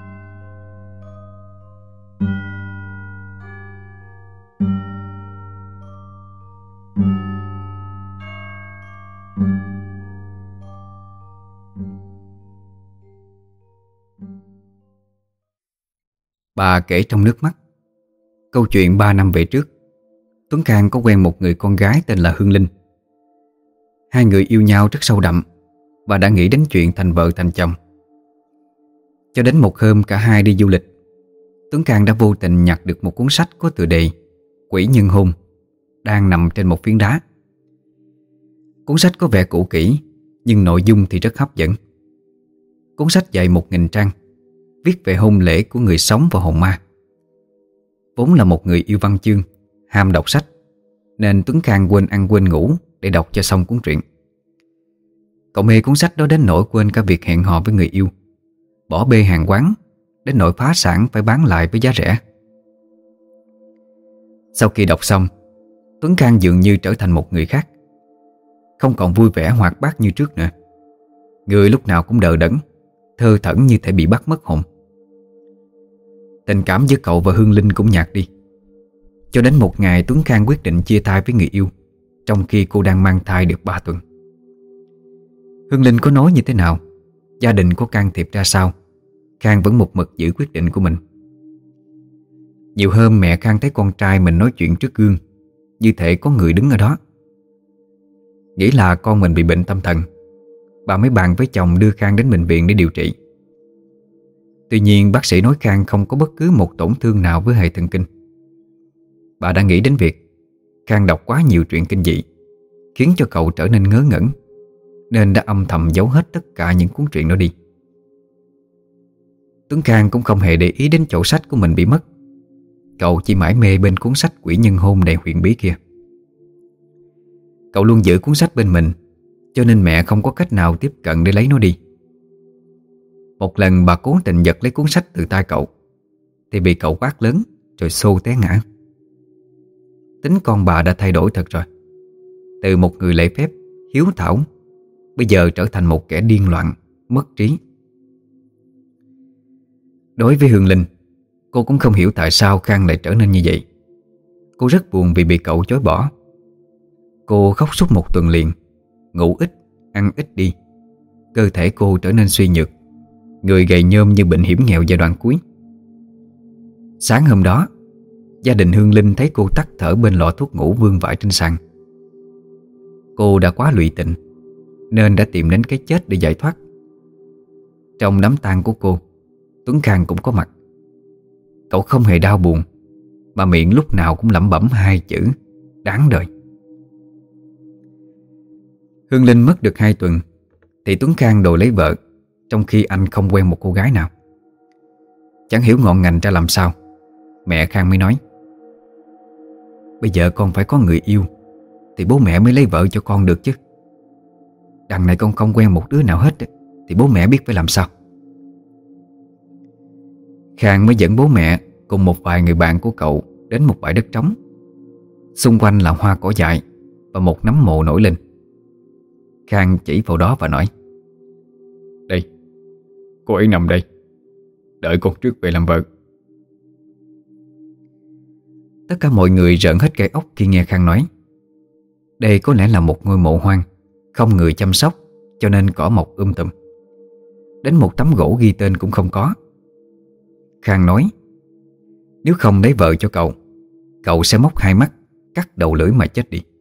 Speaker 1: Bà kể trong nước mắt câu chuyện ba năm về trước. Tuấn Khang có quen một người con gái tên là Hương Linh. Hai người yêu nhau rất sâu đậm và đã nghĩ đến chuyện thành vợ thành chồng. Cho đến một hôm cả hai đi du lịch, Tuấn Khang đã vô tình nhặt được một cuốn sách có tựa đề Quỷ Nhân Hôn đang nằm trên một phiến đá. Cuốn sách có vẻ cũ kỹ, nhưng nội dung thì rất hấp dẫn. Cuốn sách dày một nghìn trang, viết về hôn lễ của người sống và hồn ma. Vốn là một người yêu văn chương, ham đọc sách, nên Tuấn Khang quên ăn quên ngủ để đọc cho xong cuốn truyện. Cậu mê cuốn sách đó đến nỗi quên cả việc hẹn hò với người yêu, bỏ bê hàng quán, đến nỗi phá sản phải bán lại với giá rẻ. Sau khi đọc xong, Tuấn Khang dường như trở thành một người khác, không còn vui vẻ hoạt bát như trước nữa. Người lúc nào cũng đờ đẫn, thơ thẩn như thể bị bắt mất hồn. Tình cảm giữa cậu và Hương Linh cũng nhạt đi. Cho đến một ngày Tuấn Khang quyết định chia tay với người yêu, trong khi cô đang mang thai được ba tuần. Hương Linh có nói như thế nào, gia đình có can thiệp ra sao, Khang vẫn một mực giữ quyết định của mình. Nhiều hôm mẹ Khang thấy con trai mình nói chuyện trước gương, như thể có người đứng ở đó. Nghĩ là con mình bị bệnh tâm thần, bà mới bàn với chồng đưa Khang đến bệnh viện để điều trị. Tuy nhiên bác sĩ nói Khang không có bất cứ một tổn thương nào với hệ thần kinh. Bà đã nghĩ đến việc Khang đọc quá nhiều truyện kinh dị, khiến cho cậu trở nên ngớ ngẩn, nên đã âm thầm giấu hết tất cả những cuốn truyện đó đi. Tuấn Khang cũng không hề để ý đến chỗ sách của mình bị mất. Cậu chỉ mải mê bên cuốn sách Quỷ Nhân Hôn đầy huyền bí kia. Cậu luôn giữ cuốn sách bên mình, cho nên mẹ không có cách nào tiếp cận để lấy nó đi. Một lần bà cố tình giật lấy cuốn sách từ tay cậu, thì bị cậu quát lớn rồi xô té ngã. Tính con bà đã thay đổi thật rồi. Từ một người lễ phép, hiếu thảo, bây giờ trở thành một kẻ điên loạn, mất trí. Đối với Hương Linh, cô cũng không hiểu tại sao Khang lại trở nên như vậy. Cô rất buồn vì bị cậu chối bỏ. Cô khóc suốt một tuần liền, ngủ ít, ăn ít đi. Cơ thể cô trở nên suy nhược, người gầy nhôm như bệnh hiểm nghèo giai đoạn cuối. Sáng hôm đó, gia đình Hương Linh thấy cô tắt thở bên lọ thuốc ngủ vương vãi trên sàn. Cô đã quá lụy tình, nên đã tìm đến cái chết để giải thoát. Trong đám tang của cô, Tuấn Khang cũng có mặt. Cậu không hề đau buồn, mà miệng lúc nào cũng lẩm bẩm hai chữ đáng đời. Hương Linh mất được hai tuần thì Tuấn Khang đòi lấy vợ, trong khi anh không quen một cô gái nào. Chẳng hiểu ngọn ngành ra làm sao, mẹ Khang mới nói: bây giờ con phải có người yêu thì bố mẹ mới lấy vợ cho con được chứ. Đằng này con không quen một đứa nào hết thì bố mẹ biết phải làm sao. Khang mới dẫn bố mẹ cùng một vài người bạn của cậu đến một bãi đất trống. Xung quanh là hoa cỏ dại và một nấm mộ nổi lên. Khang chỉ vào đó và nói: đây, cô ấy nằm đây, đợi con trước về làm vợ. Tất cả mọi người rợn hết gai ốc khi nghe Khang nói. Đây có lẽ là một ngôi mộ hoang, không người chăm sóc, cho nên cỏ mọc um tùm. Đến một tấm gỗ ghi tên cũng không có. Khang nói: nếu không lấy vợ cho cậu, cậu sẽ móc hai mắt, cắt đầu lưỡi mà chết đi.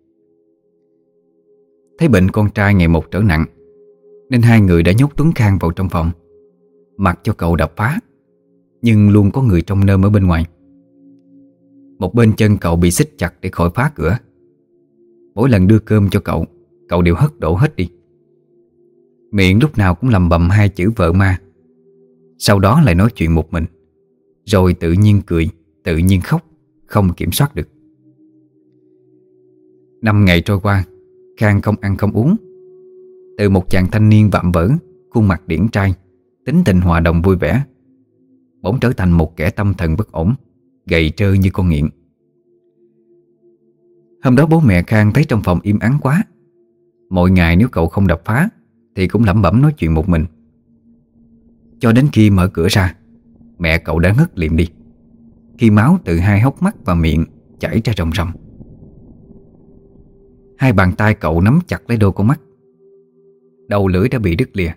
Speaker 1: Thấy bệnh con trai ngày một trở nặng, nên hai người đã nhốt Tuấn Khang vào trong phòng, mặc cho cậu đập phá, nhưng luôn có người trông nom ở bên ngoài. Một bên chân cậu bị xích chặt để khỏi phá cửa. Mỗi lần đưa cơm cho cậu, cậu đều hất đổ hết đi. Miệng lúc nào cũng lầm bầm hai chữ vợ ma. Sau đó lại nói chuyện một mình, rồi tự nhiên cười, tự nhiên khóc, không kiểm soát được. Năm ngày trôi qua, Khang không ăn không uống. Từ một chàng thanh niên vạm vỡ, khuôn mặt điển trai, tính tình hòa đồng vui vẻ, bỗng trở thành một kẻ tâm thần bất ổn, gầy trơ như con nghiện. Hôm đó bố mẹ Khang thấy trong phòng im ắng quá. Mỗi ngày nếu cậu không đập phá thì cũng lẩm bẩm nói chuyện một mình. Cho đến khi mở cửa ra, mẹ cậu đã ngất liệm đi, khi máu từ hai hốc mắt và miệng chảy ra ròng ròng. Hai bàn tay cậu nắm chặt lấy đôi con mắt. Đầu lưỡi đã bị đứt lìa.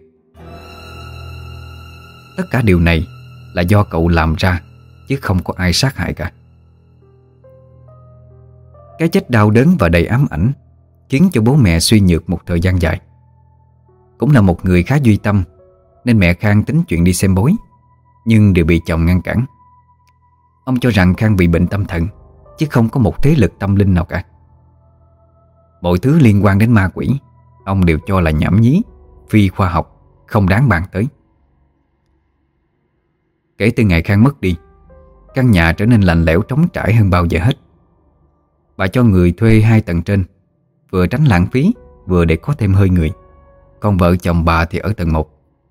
Speaker 1: Tất cả điều này là do cậu làm ra, chứ không có ai sát hại cả. Cái chết đau đớn và đầy ám ảnh khiến cho bố mẹ suy nhược một thời gian dài. Cũng là một người khá duy tâm, nên mẹ Khang tính chuyện đi xem bói, nhưng đều bị chồng ngăn cản. Ông cho rằng Khang bị bệnh tâm thần, chứ không có một thế lực tâm linh nào cả. Mọi thứ liên quan đến ma quỷ ông đều cho là nhảm nhí, phi khoa học, không đáng bàn tới. Kể từ ngày Khang mất đi, căn nhà trở nên lạnh lẽo trống trải hơn bao giờ hết. Bà cho người thuê hai tầng trên, vừa tránh lãng phí, vừa để có thêm hơi người. Còn vợ chồng bà thì ở tầng một.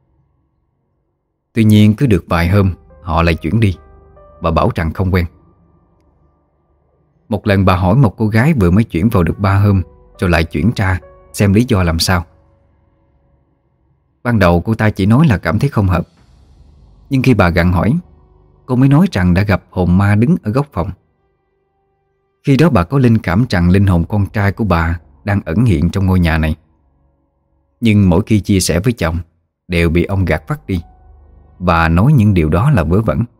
Speaker 1: Tuy nhiên cứ được vài hôm họ lại chuyển đi. Bà bảo rằng không quen. Một lần bà hỏi một cô gái vừa mới chuyển vào được ba hôm rồi lại chuyển ra, xem lý do làm sao. Ban đầu cô ta chỉ nói là cảm thấy không hợp. Nhưng khi bà gặng hỏi, cô mới nói rằng đã gặp hồn ma đứng ở góc phòng. Khi đó bà có linh cảm rằng linh hồn con trai của bà đang ẩn hiện trong ngôi nhà này. Nhưng mỗi khi chia sẻ với chồng đều bị ông gạt phắt đi, và nói những điều đó là vớ vẩn.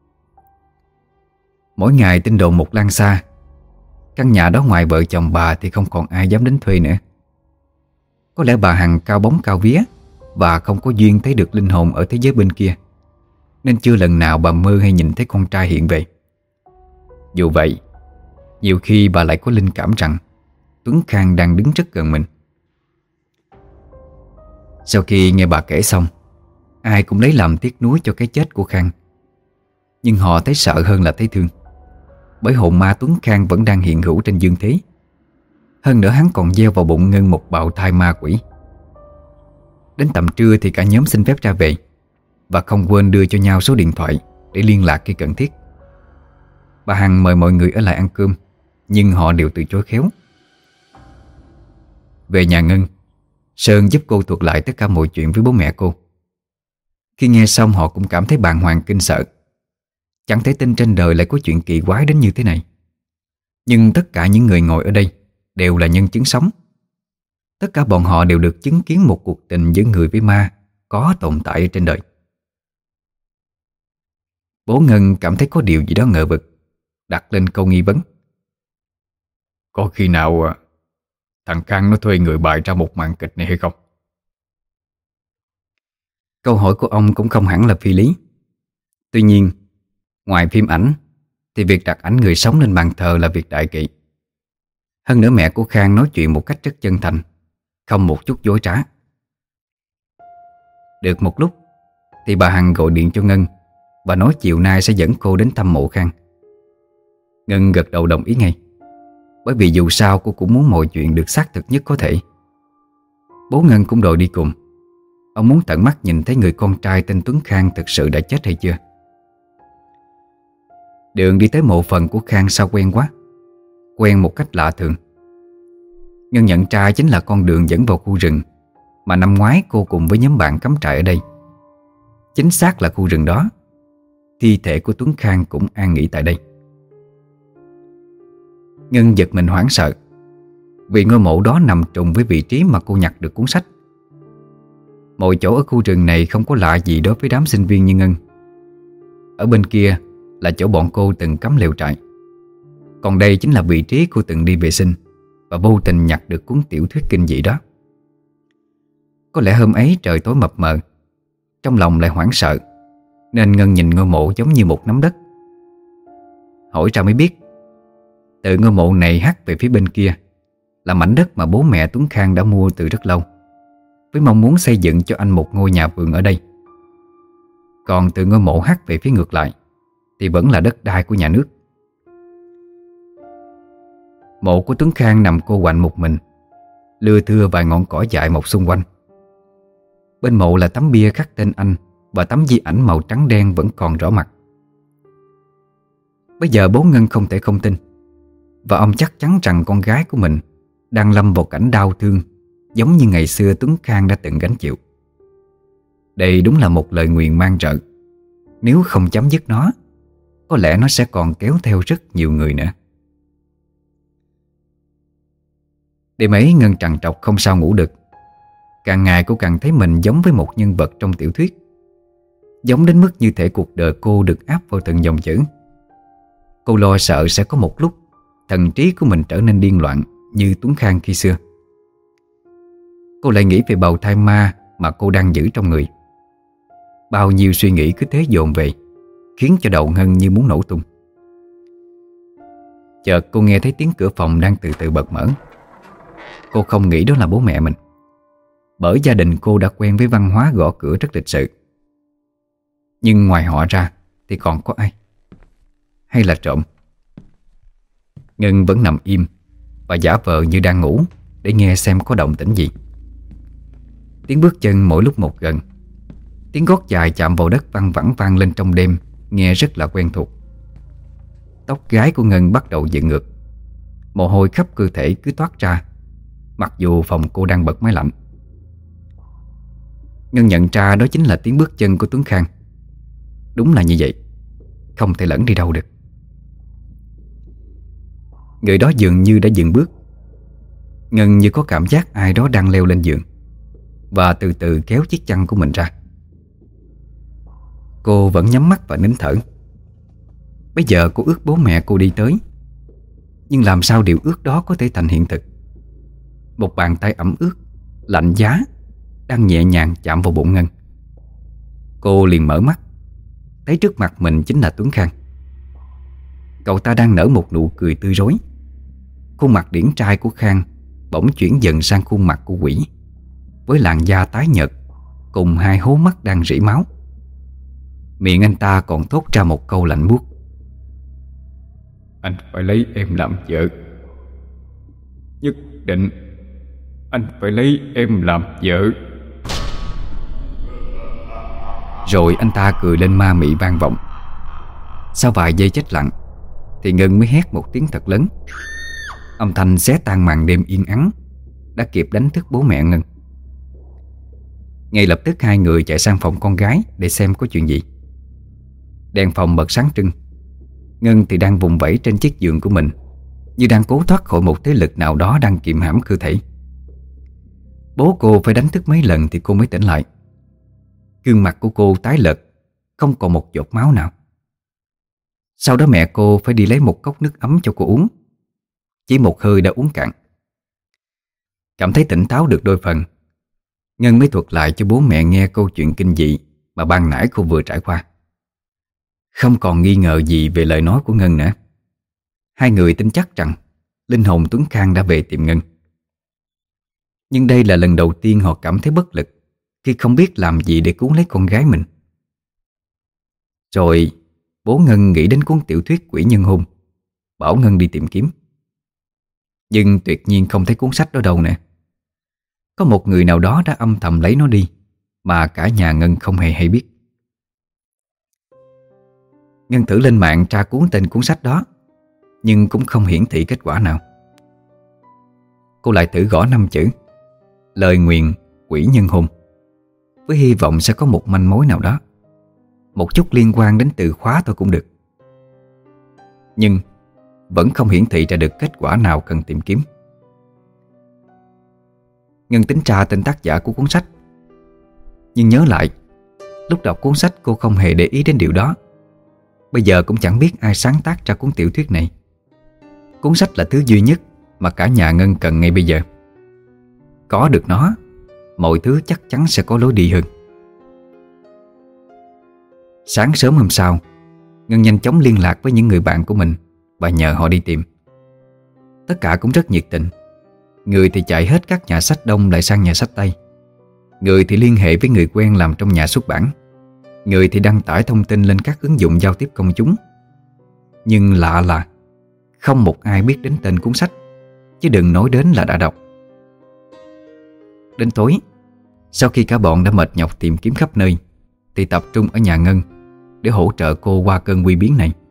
Speaker 1: Mỗi ngày tin đồn một lan xa. Căn nhà đó ngoài vợ chồng bà thì không còn ai dám đến thuê nữa. Có lẽ bà Hằng cao bóng cao vía và không có duyên thấy được linh hồn ở thế giới bên kia, nên chưa lần nào bà mơ hay nhìn thấy con trai hiện về. Dù vậy, nhiều khi bà lại có linh cảm rằng Tuấn Khang đang đứng rất gần mình. Sau khi nghe bà kể xong, ai cũng lấy làm tiếc nuối cho cái chết của Khang. Nhưng họ thấy sợ hơn là thấy thương, bởi hồn ma Tuấn Khang vẫn đang hiện hữu trên dương thế. Hơn nữa hắn còn gieo vào bụng Ngân một bào thai ma quỷ. Đến tầm trưa thì cả nhóm xin phép ra về, và không quên đưa cho nhau số điện thoại để liên lạc khi cần thiết. Bà Hằng mời mọi người ở lại ăn cơm, nhưng họ đều từ chối khéo. Về nhà Ngân, Sơn giúp cô thuật lại tất cả mọi chuyện với bố mẹ cô. Khi nghe xong họ cũng cảm thấy bàng hoàng kinh sợ. Chẳng thể tin trên đời lại có chuyện kỳ quái đến như thế này. Nhưng tất cả những người ngồi ở đây đều là nhân chứng sống. Tất cả bọn họ đều được chứng kiến một cuộc tình giữa người với ma có tồn tại trên đời. Bố Ngân cảm thấy có điều gì đó ngờ vực, đặt lên câu nghi vấn.
Speaker 2: Có khi nào thằng Khang nó thuê người bày ra một màn kịch này hay không?
Speaker 1: Câu hỏi của ông cũng không hẳn là phi lý. Tuy nhiên, ngoài phim ảnh thì việc đặt ảnh người sống lên bàn thờ là việc đại kỵ. Hơn nữa mẹ của Khang nói chuyện một cách rất chân thành, không một chút dối trá. Được một lúc thì bà Hằng gọi điện cho Ngân và nói chiều nay sẽ dẫn cô đến thăm mộ Khang. Ngân gật đầu đồng ý ngay, bởi vì dù sao cô cũng muốn mọi chuyện được xác thực nhất có thể. Bố Ngân cũng đòi đi cùng. Ông muốn tận mắt nhìn thấy người con trai tên Tuấn Khang thực sự đã chết hay chưa. Đường đi tới mộ phần của Khang sao quen quá, quen một cách lạ thường. Ngân nhận ra chính là con đường dẫn vào khu rừng mà năm ngoái cô cùng với nhóm bạn cắm trại ở đây. Chính xác là khu rừng đó. Thi thể của Tuấn Khang cũng an nghỉ tại đây. Ngân giật mình hoảng sợ, vì ngôi mộ đó nằm trùng với vị trí mà cô nhặt được cuốn sách. Mọi chỗ ở khu rừng này không có lạ gì đối với đám sinh viên như Ngân. Ở bên kia là chỗ bọn cô từng cắm lều trại, còn đây chính là vị trí cô từng đi vệ sinh và vô tình nhặt được cuốn tiểu thuyết kinh dị đó. Có lẽ hôm ấy trời tối mập mờ, trong lòng lại hoảng sợ, nên Ngân nhìn ngôi mộ giống như một nắm đất. Hỏi ra mới biết, từ ngôi mộ này hắt về phía bên kia là mảnh đất mà bố mẹ Tuấn Khang đã mua từ rất lâu, với mong muốn xây dựng cho anh một ngôi nhà vườn ở đây. Còn từ ngôi mộ hắt về phía ngược lại thì vẫn là đất đai của nhà nước. Mộ của Tuấn Khang nằm cô quạnh một mình, lưa thưa vài ngọn cỏ dại mọc xung quanh. Bên mộ là tấm bia khắc tên anh và tấm di ảnh màu trắng đen vẫn còn rõ mặt. Bây giờ bố Ngân không thể không tin, và ông chắc chắn rằng con gái của mình đang lâm vào cảnh đau thương giống như ngày xưa Tuấn Khang đã từng gánh chịu. Đây đúng là một lời nguyền mang rợ. Nếu không chấm dứt nó, có lẽ nó sẽ còn kéo theo rất nhiều người nữa. Đêm ấy Ngân trằn trọc không sao ngủ được. Càng ngày cô càng thấy mình giống với một nhân vật trong tiểu thuyết, giống đến mức như thể cuộc đời cô được áp vào từng dòng chữ. Cô lo sợ sẽ có một lúc thần trí của mình trở nên điên loạn như Tuấn Khang khi xưa. Cô lại nghĩ về bào thai ma mà cô đang giữ trong người. Bao nhiêu suy nghĩ cứ thế dồn về, khiến cho đầu Ngân như muốn nổ tung. Chợt cô nghe thấy tiếng cửa phòng đang từ từ bật mở. Cô không nghĩ đó là bố mẹ mình, bởi gia đình cô đã quen với văn hóa gõ cửa rất lịch sự. Nhưng ngoài họ ra thì còn có ai? Hay là trộm? Ngân vẫn nằm im và giả vờ như đang ngủ để nghe xem có động tĩnh gì. Tiếng bước chân mỗi lúc một gần, tiếng gót dài chạm vào đất văng vẳng vang lên trong đêm, nghe rất là quen thuộc. Tóc gái của Ngân bắt đầu dựng ngược, mồ hôi khắp cơ thể cứ toát ra, mặc dù phòng cô đang bật máy lạnh. Ngân nhận ra đó chính là tiếng bước chân của Tuấn Khang. Đúng là như vậy, không thể lẫn đi đâu được. Người đó dường như đã dừng bước. Ngân như có cảm giác ai đó đang leo lên giường và từ từ kéo chiếc chăn của mình ra. Cô vẫn nhắm mắt và nín thở. Bây giờ cô ước bố mẹ cô đi tới, nhưng làm sao điều ước đó có thể thành hiện thực? Một bàn tay ẩm ướt, lạnh giá đang nhẹ nhàng chạm vào bụng Ngân. Cô liền mở mắt, thấy trước mặt mình chính là Tuấn Khang. Cậu ta đang nở một nụ cười tươi rói. Khuôn mặt điển trai của Khang bỗng chuyển dần sang khuôn mặt của quỷ, với làn da tái nhợt cùng hai hố mắt đang rỉ máu. Miệng anh ta còn thốt ra một câu lạnh buốt:
Speaker 2: "Anh phải lấy em làm vợ. Nhất định anh phải lấy em làm vợ."
Speaker 1: Rồi anh ta cười lên ma mị vang vọng. Sau vài giây chết lặng thì Ngân mới hét một tiếng thật lớn. Âm thanh xé tan màn đêm yên ắng, đã kịp đánh thức bố mẹ Ngân. Ngay lập tức hai người chạy sang phòng con gái để xem có chuyện gì. Đèn phòng bật sáng trưng. Ngân thì đang vùng vẫy trên chiếc giường của mình, như đang cố thoát khỏi một thế lực nào đó đang kiềm hãm cơ thể. Bố cô phải đánh thức mấy lần thì cô mới tỉnh lại. Gương mặt của cô tái lợt, không còn một giọt máu nào. Sau đó mẹ cô phải đi lấy một cốc nước ấm cho cô uống. Chỉ một hơi đã uống cạn. Cảm thấy tỉnh táo được đôi phần, Ngân mới thuật lại cho bố mẹ nghe câu chuyện kinh dị mà ban nãy cô vừa trải qua. Không còn nghi ngờ gì về lời nói của Ngân nữa. Hai người tin chắc rằng linh hồn Tuấn Khang đã về tìm Ngân. Nhưng đây là lần đầu tiên họ cảm thấy bất lực khi không biết làm gì để cứu lấy con gái mình. Rồi bố Ngân nghĩ đến cuốn tiểu thuyết Quỷ Nhân Hôn, bảo Ngân đi tìm kiếm. Nhưng tuyệt nhiên không thấy cuốn sách đó đâu nè. Có một người nào đó đã âm thầm lấy nó đi, mà cả nhà Ngân không hề hay biết. Ngân thử lên mạng tra cuốn tên cuốn sách đó, nhưng cũng không hiển thị kết quả nào. Cô lại thử gõ năm chữ: lời nguyền Quỷ Nhân Hôn, với hy vọng sẽ có một manh mối nào đó, một chút liên quan đến từ khóa thôi cũng được. Nhưng vẫn không hiển thị ra được kết quả nào cần tìm kiếm. Ngân tính tra tên tác giả của cuốn sách, nhưng nhớ lại lúc đọc cuốn sách cô không hề để ý đến điều đó. Bây giờ cũng chẳng biết ai sáng tác ra cuốn tiểu thuyết này. Cuốn sách là thứ duy nhất mà cả nhà Ngân cần ngay bây giờ. Có được nó, mọi thứ chắc chắn sẽ có lối đi hơn. Sáng sớm hôm sau, Ngân nhanh chóng liên lạc với những người bạn của mình và nhờ họ đi tìm. Tất cả cũng rất nhiệt tình. Người thì chạy hết các nhà sách Đông lại sang nhà sách Tây. Người thì liên hệ với người quen làm trong nhà xuất bản. Người thì đăng tải thông tin lên các ứng dụng giao tiếp công chúng. Nhưng lạ là không một ai biết đến tên cuốn sách, chứ đừng nói đến là đã đọc. Đến tối, sau khi cả bọn đã mệt nhọc tìm kiếm khắp nơi, thì tập trung ở nhà Ngân để hỗ trợ cô qua cơn nguy biến này.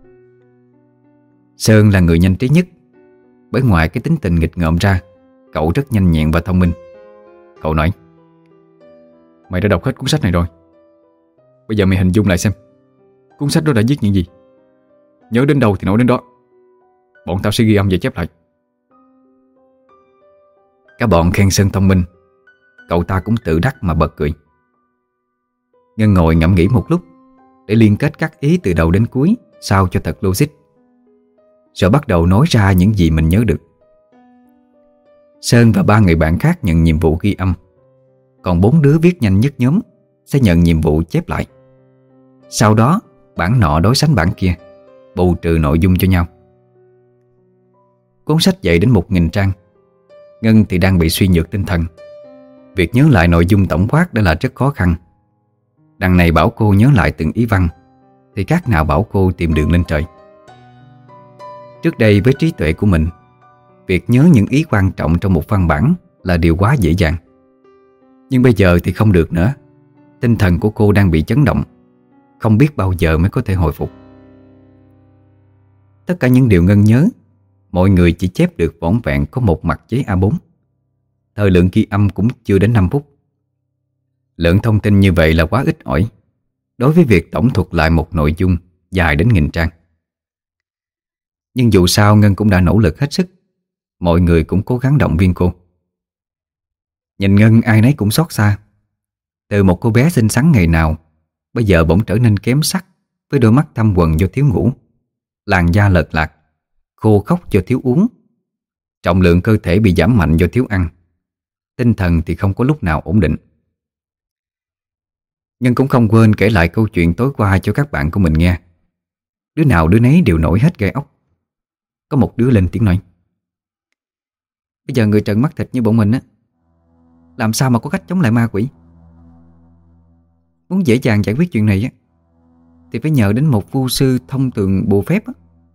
Speaker 1: Sơn là người nhanh trí nhất, bởi ngoài cái tính tình nghịch ngợm ra, cậu rất nhanh nhẹn và thông minh. Cậu nói:
Speaker 2: "Mày đã đọc hết cuốn sách này rồi. Bây giờ mày hình dung lại xem, cuốn sách đó đã viết những gì. Nhớ đến đâu thì nói đến đó. Bọn tao sẽ ghi âm và chép lại."
Speaker 1: Cả bọn khen Sơn thông minh. Cậu ta cũng tự đắc mà bật cười. Ngân ngồi ngẫm nghĩ một lúc để liên kết các ý từ đầu đến cuối sao cho thật logic, rồi bắt đầu nói ra những gì mình nhớ được. Sơn và ba người bạn khác nhận nhiệm vụ ghi âm, còn bốn đứa viết nhanh nhất nhóm sẽ nhận nhiệm vụ chép lại. Sau đó bản nọ đối sánh bản kia, bù trừ nội dung cho nhau. Cuốn sách dày đến một nghìn trang. Ngân thì đang bị suy nhược tinh thần. Việc nhớ lại nội dung tổng quát đã là rất khó khăn. Đằng này bảo cô nhớ lại từng ý văn, thì khác nào bảo cô tìm đường lên trời. Trước đây với trí tuệ của mình, việc nhớ những ý quan trọng trong một văn bản là điều quá dễ dàng. Nhưng bây giờ thì không được nữa. Tinh thần của cô đang bị chấn động, không biết bao giờ mới có thể hồi phục. Tất cả những điều Ngân nhớ, mọi người chỉ chép được vỏn vẹn có một mặt giấy a bốn. Thời lượng ghi âm cũng chưa đến năm phút. Lượng thông tin như vậy là quá ít ỏi đối với việc tổng thuật lại một nội dung dài đến nghìn trang. Nhưng dù sao Ngân cũng đã nỗ lực hết sức. Mọi người cũng cố gắng động viên cô. Nhìn Ngân ai nấy cũng xót xa. Từ một cô bé xinh xắn ngày nào, bây giờ bỗng trở nên kém sắc, với đôi mắt thâm quầng do thiếu ngủ, làn da lợt lạc, khô khốc do thiếu uống, trọng lượng cơ thể bị giảm mạnh do thiếu ăn, tinh thần thì không có lúc nào ổn định. Ngân cũng không quên kể lại câu chuyện tối qua cho các bạn của mình nghe. Đứa nào đứa nấy đều nổi hết gai ốc. Có một đứa lên tiếng nói: bây giờ người trợn mắt thịt như bọn mình á, làm sao mà có cách chống lại ma quỷ? Muốn dễ dàng giải quyết chuyện này á, thì phải nhờ đến một vu sư thông tường bùa phép á.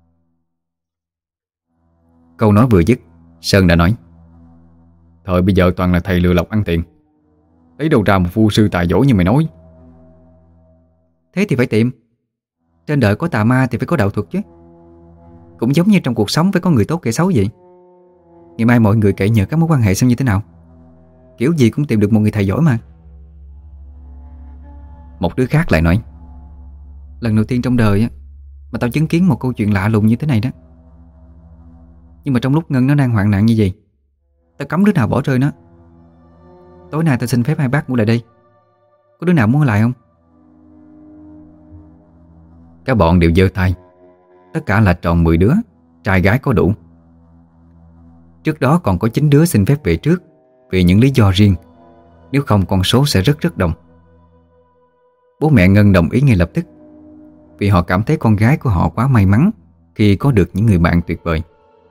Speaker 2: Câu nói vừa dứt, Sơn đã nói: thời bây giờ toàn là thầy lừa lọc ăn tiền, lấy đâu ra một vu sư tài giỏi như mày nói.
Speaker 3: Thế thì phải tìm. Trên đời có tà ma thì phải có đạo thuật chứ. Cũng giống như trong cuộc sống phải có người tốt kẻ xấu vậy. Ngày mai mọi người cậy nhờ các mối quan hệ xem như thế nào. Kiểu gì cũng tìm được một người thầy giỏi mà.
Speaker 1: Một đứa khác lại nói:
Speaker 3: lần đầu tiên trong đời á, mà tao chứng kiến một câu chuyện lạ lùng như thế này đó. Nhưng mà trong lúc Ngân nó đang hoạn nạn như vậy, tao cấm đứa nào bỏ rơi nó. Tối nay tao xin phép hai bác ngủ lại đây. Có đứa nào muốn ở lại không?
Speaker 1: Các bọn đều giơ tay. Tất cả là tròn mười đứa, trai gái có đủ. Trước đó còn có chín đứa xin phép về trước vì những lý do riêng, nếu không con số sẽ rất rất đông. Bố mẹ Ngân đồng ý ngay lập tức, vì họ cảm thấy con gái của họ quá may mắn khi có được những người bạn tuyệt vời.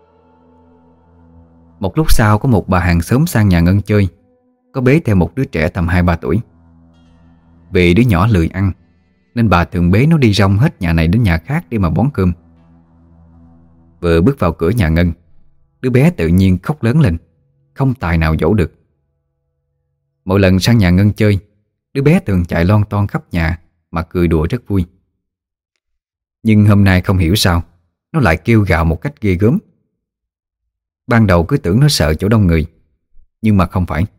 Speaker 1: Một lúc sau có một bà hàng xóm sang nhà Ngân chơi, có bế theo một đứa trẻ tầm hai ba tuổi. Vì đứa nhỏ lười ăn nên bà thường bế nó đi rong hết nhà này đến nhà khác để mà bón cơm. Vừa bước vào cửa nhà Ngân, đứa bé tự nhiên khóc lớn lên, không tài nào dỗ được. Mỗi lần sang nhà Ngân chơi, đứa bé thường chạy lon ton khắp nhà mà cười đùa rất vui. Nhưng hôm nay không hiểu sao nó lại kêu gào một cách ghê gớm. Ban đầu cứ tưởng nó sợ chỗ đông người, nhưng mà không phải.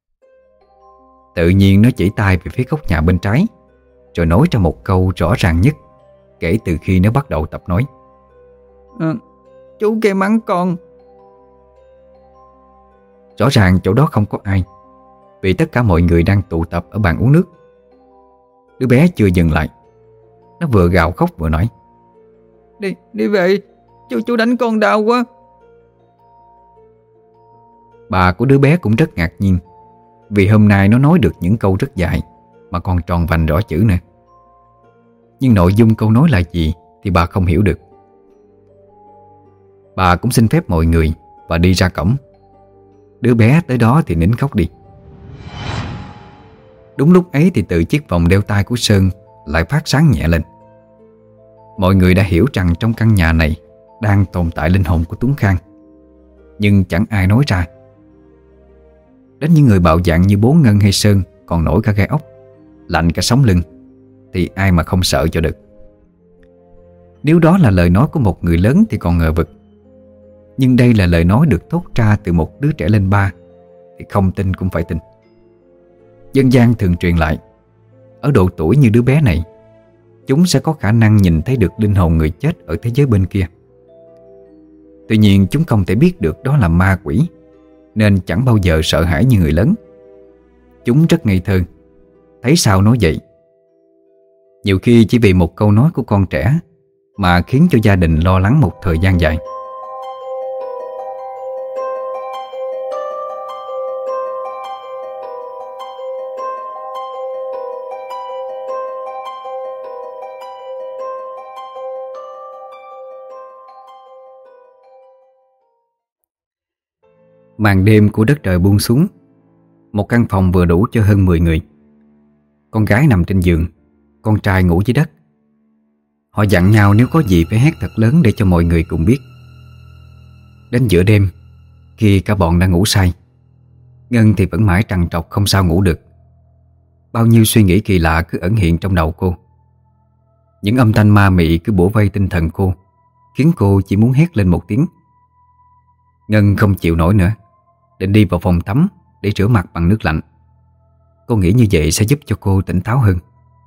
Speaker 1: Tự nhiên nó chỉ tay về phía góc nhà bên trái, rồi nói ra một câu rõ ràng nhất kể từ khi nó bắt đầu tập nói:
Speaker 3: à, chú kia mắng con.
Speaker 1: Rõ ràng chỗ đó không có ai, vì tất cả mọi người đang tụ tập ở bàn uống nước. Đứa bé chưa dừng lại, nó vừa gào khóc vừa nói:
Speaker 3: Đi, đi về, chú chú đánh con đau quá.
Speaker 1: Bà của đứa bé cũng rất ngạc nhiên, vì hôm nay nó nói được những câu rất dài mà còn tròn vành rõ chữ nữa. Nhưng nội dung câu nói là gì thì bà không hiểu được. Bà cũng xin phép mọi người và đi ra cổng. Đứa bé tới đó thì nín khóc đi. Đúng lúc ấy thì từ chiếc vòng đeo tay của Sơn lại phát sáng nhẹ lên. Mọi người đã hiểu rằng trong căn nhà này đang tồn tại linh hồn của Tuấn Khang, nhưng chẳng ai nói ra. Đến những người bạo dạn như bố Ngân hay Sơn còn nổi cả gai ốc, lạnh cả sống lưng, thì ai mà không sợ cho được. Nếu đó là lời nói của một người lớn thì còn ngờ vực, nhưng đây là lời nói được thốt ra từ một đứa trẻ lên ba, thì không tin cũng phải tin. Dân gian thường truyền lại, ở độ tuổi như đứa bé này, chúng sẽ có khả năng nhìn thấy được linh hồn người chết ở thế giới bên kia. Tuy nhiên chúng không thể biết được đó là ma quỷ, nên chẳng bao giờ sợ hãi như người lớn. Chúng rất ngây thơ, thấy sao nói vậy. Nhiều khi chỉ vì một câu nói của con trẻ mà khiến cho gia đình lo lắng một thời gian dài. Màn đêm của đất trời buông xuống. Một căn phòng vừa đủ cho hơn mười người. Con gái nằm trên giường, con trai ngủ dưới đất. Họ dặn nhau nếu có gì phải hét thật lớn để cho mọi người cùng biết. Đến giữa đêm, khi cả bọn đang ngủ say, Ngân thì vẫn mãi trằn trọc không sao ngủ được. Bao nhiêu suy nghĩ kỳ lạ cứ ẩn hiện trong đầu cô. Những âm thanh ma mị cứ bủa vây tinh thần cô, khiến cô chỉ muốn hét lên một tiếng. Ngân không chịu nổi nữa, định đi vào phòng tắm để rửa mặt bằng nước lạnh. Cô nghĩ như vậy sẽ giúp cho cô tỉnh táo hơn.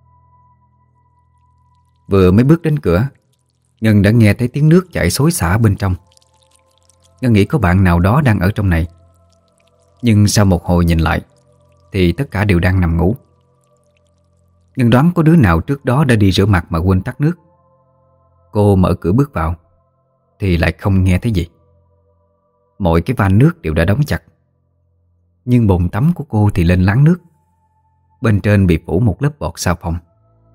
Speaker 1: Vừa mới bước đến cửa, Ngân đã nghe thấy tiếng nước chảy xối xả bên trong. Ngân nghĩ có bạn nào đó đang ở trong này. Nhưng sau một hồi nhìn lại thì tất cả đều đang nằm ngủ. Ngân đoán có đứa nào trước đó đã đi rửa mặt mà quên tắt nước. Cô mở cửa bước vào thì lại không nghe thấy gì. Mọi cái van nước đều đã đóng chặt. Nhưng bồn tắm của cô thì lên láng nước. Bên trên bị phủ một lớp bọt xà phòng.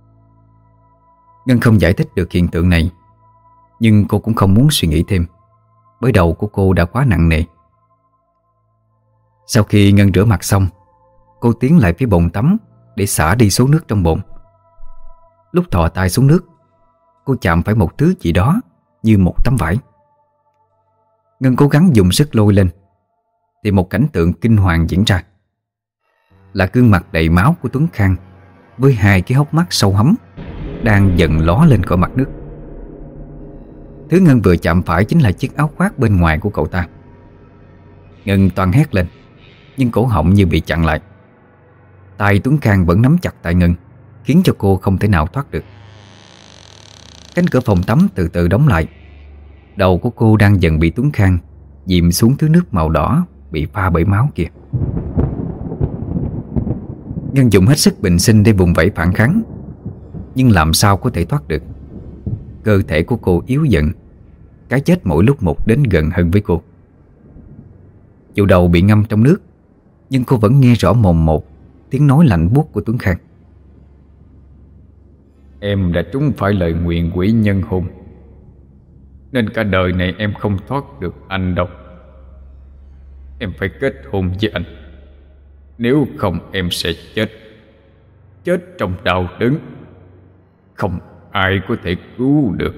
Speaker 1: Ngân không giải thích được hiện tượng này, nhưng cô cũng không muốn suy nghĩ thêm, bởi đầu của cô đã quá nặng nề. Sau khi Ngân rửa mặt xong, cô tiến lại phía bồn tắm để xả đi số nước trong bồn. Lúc thò tay xuống nước, cô chạm phải một thứ gì đó như một tấm vải. Ngân cố gắng dùng sức lôi lên thì một cảnh tượng kinh hoàng diễn ra. Là gương mặt đầy máu của Tuấn Khang với hai cái hốc mắt sâu hắm đang dần ló lên khỏi mặt nước. Thứ Ngân vừa chạm phải chính là chiếc áo khoác bên ngoài của cậu ta. Ngân toan hét lên, nhưng cổ họng như bị chặn lại. Tay Tuấn Khang vẫn nắm chặt tay Ngân, khiến cho cô không thể nào thoát được. Cánh cửa phòng tắm từ từ đóng lại. Đầu của cô đang dần bị Tuấn Khang dìm xuống thứ nước màu đỏ bị pha bởi máu kia. Ngân dùng hết sức bình sinh để vùng vẫy phản kháng, nhưng làm sao có thể thoát được. Cơ thể của cô yếu dần, cái chết mỗi lúc một đến gần hơn với cô. Dù đầu bị ngâm trong nước, nhưng cô vẫn nghe rõ mồn một tiếng nói lạnh buốt của Tuấn Khang.
Speaker 2: Em đã trúng phải lời nguyền quỷ nhân hôn, nên cả đời này em không thoát được anh đâu. Em phải kết hôn với anh, nếu không em sẽ chết. Chết trong đau đớn, không ai có thể cứu được.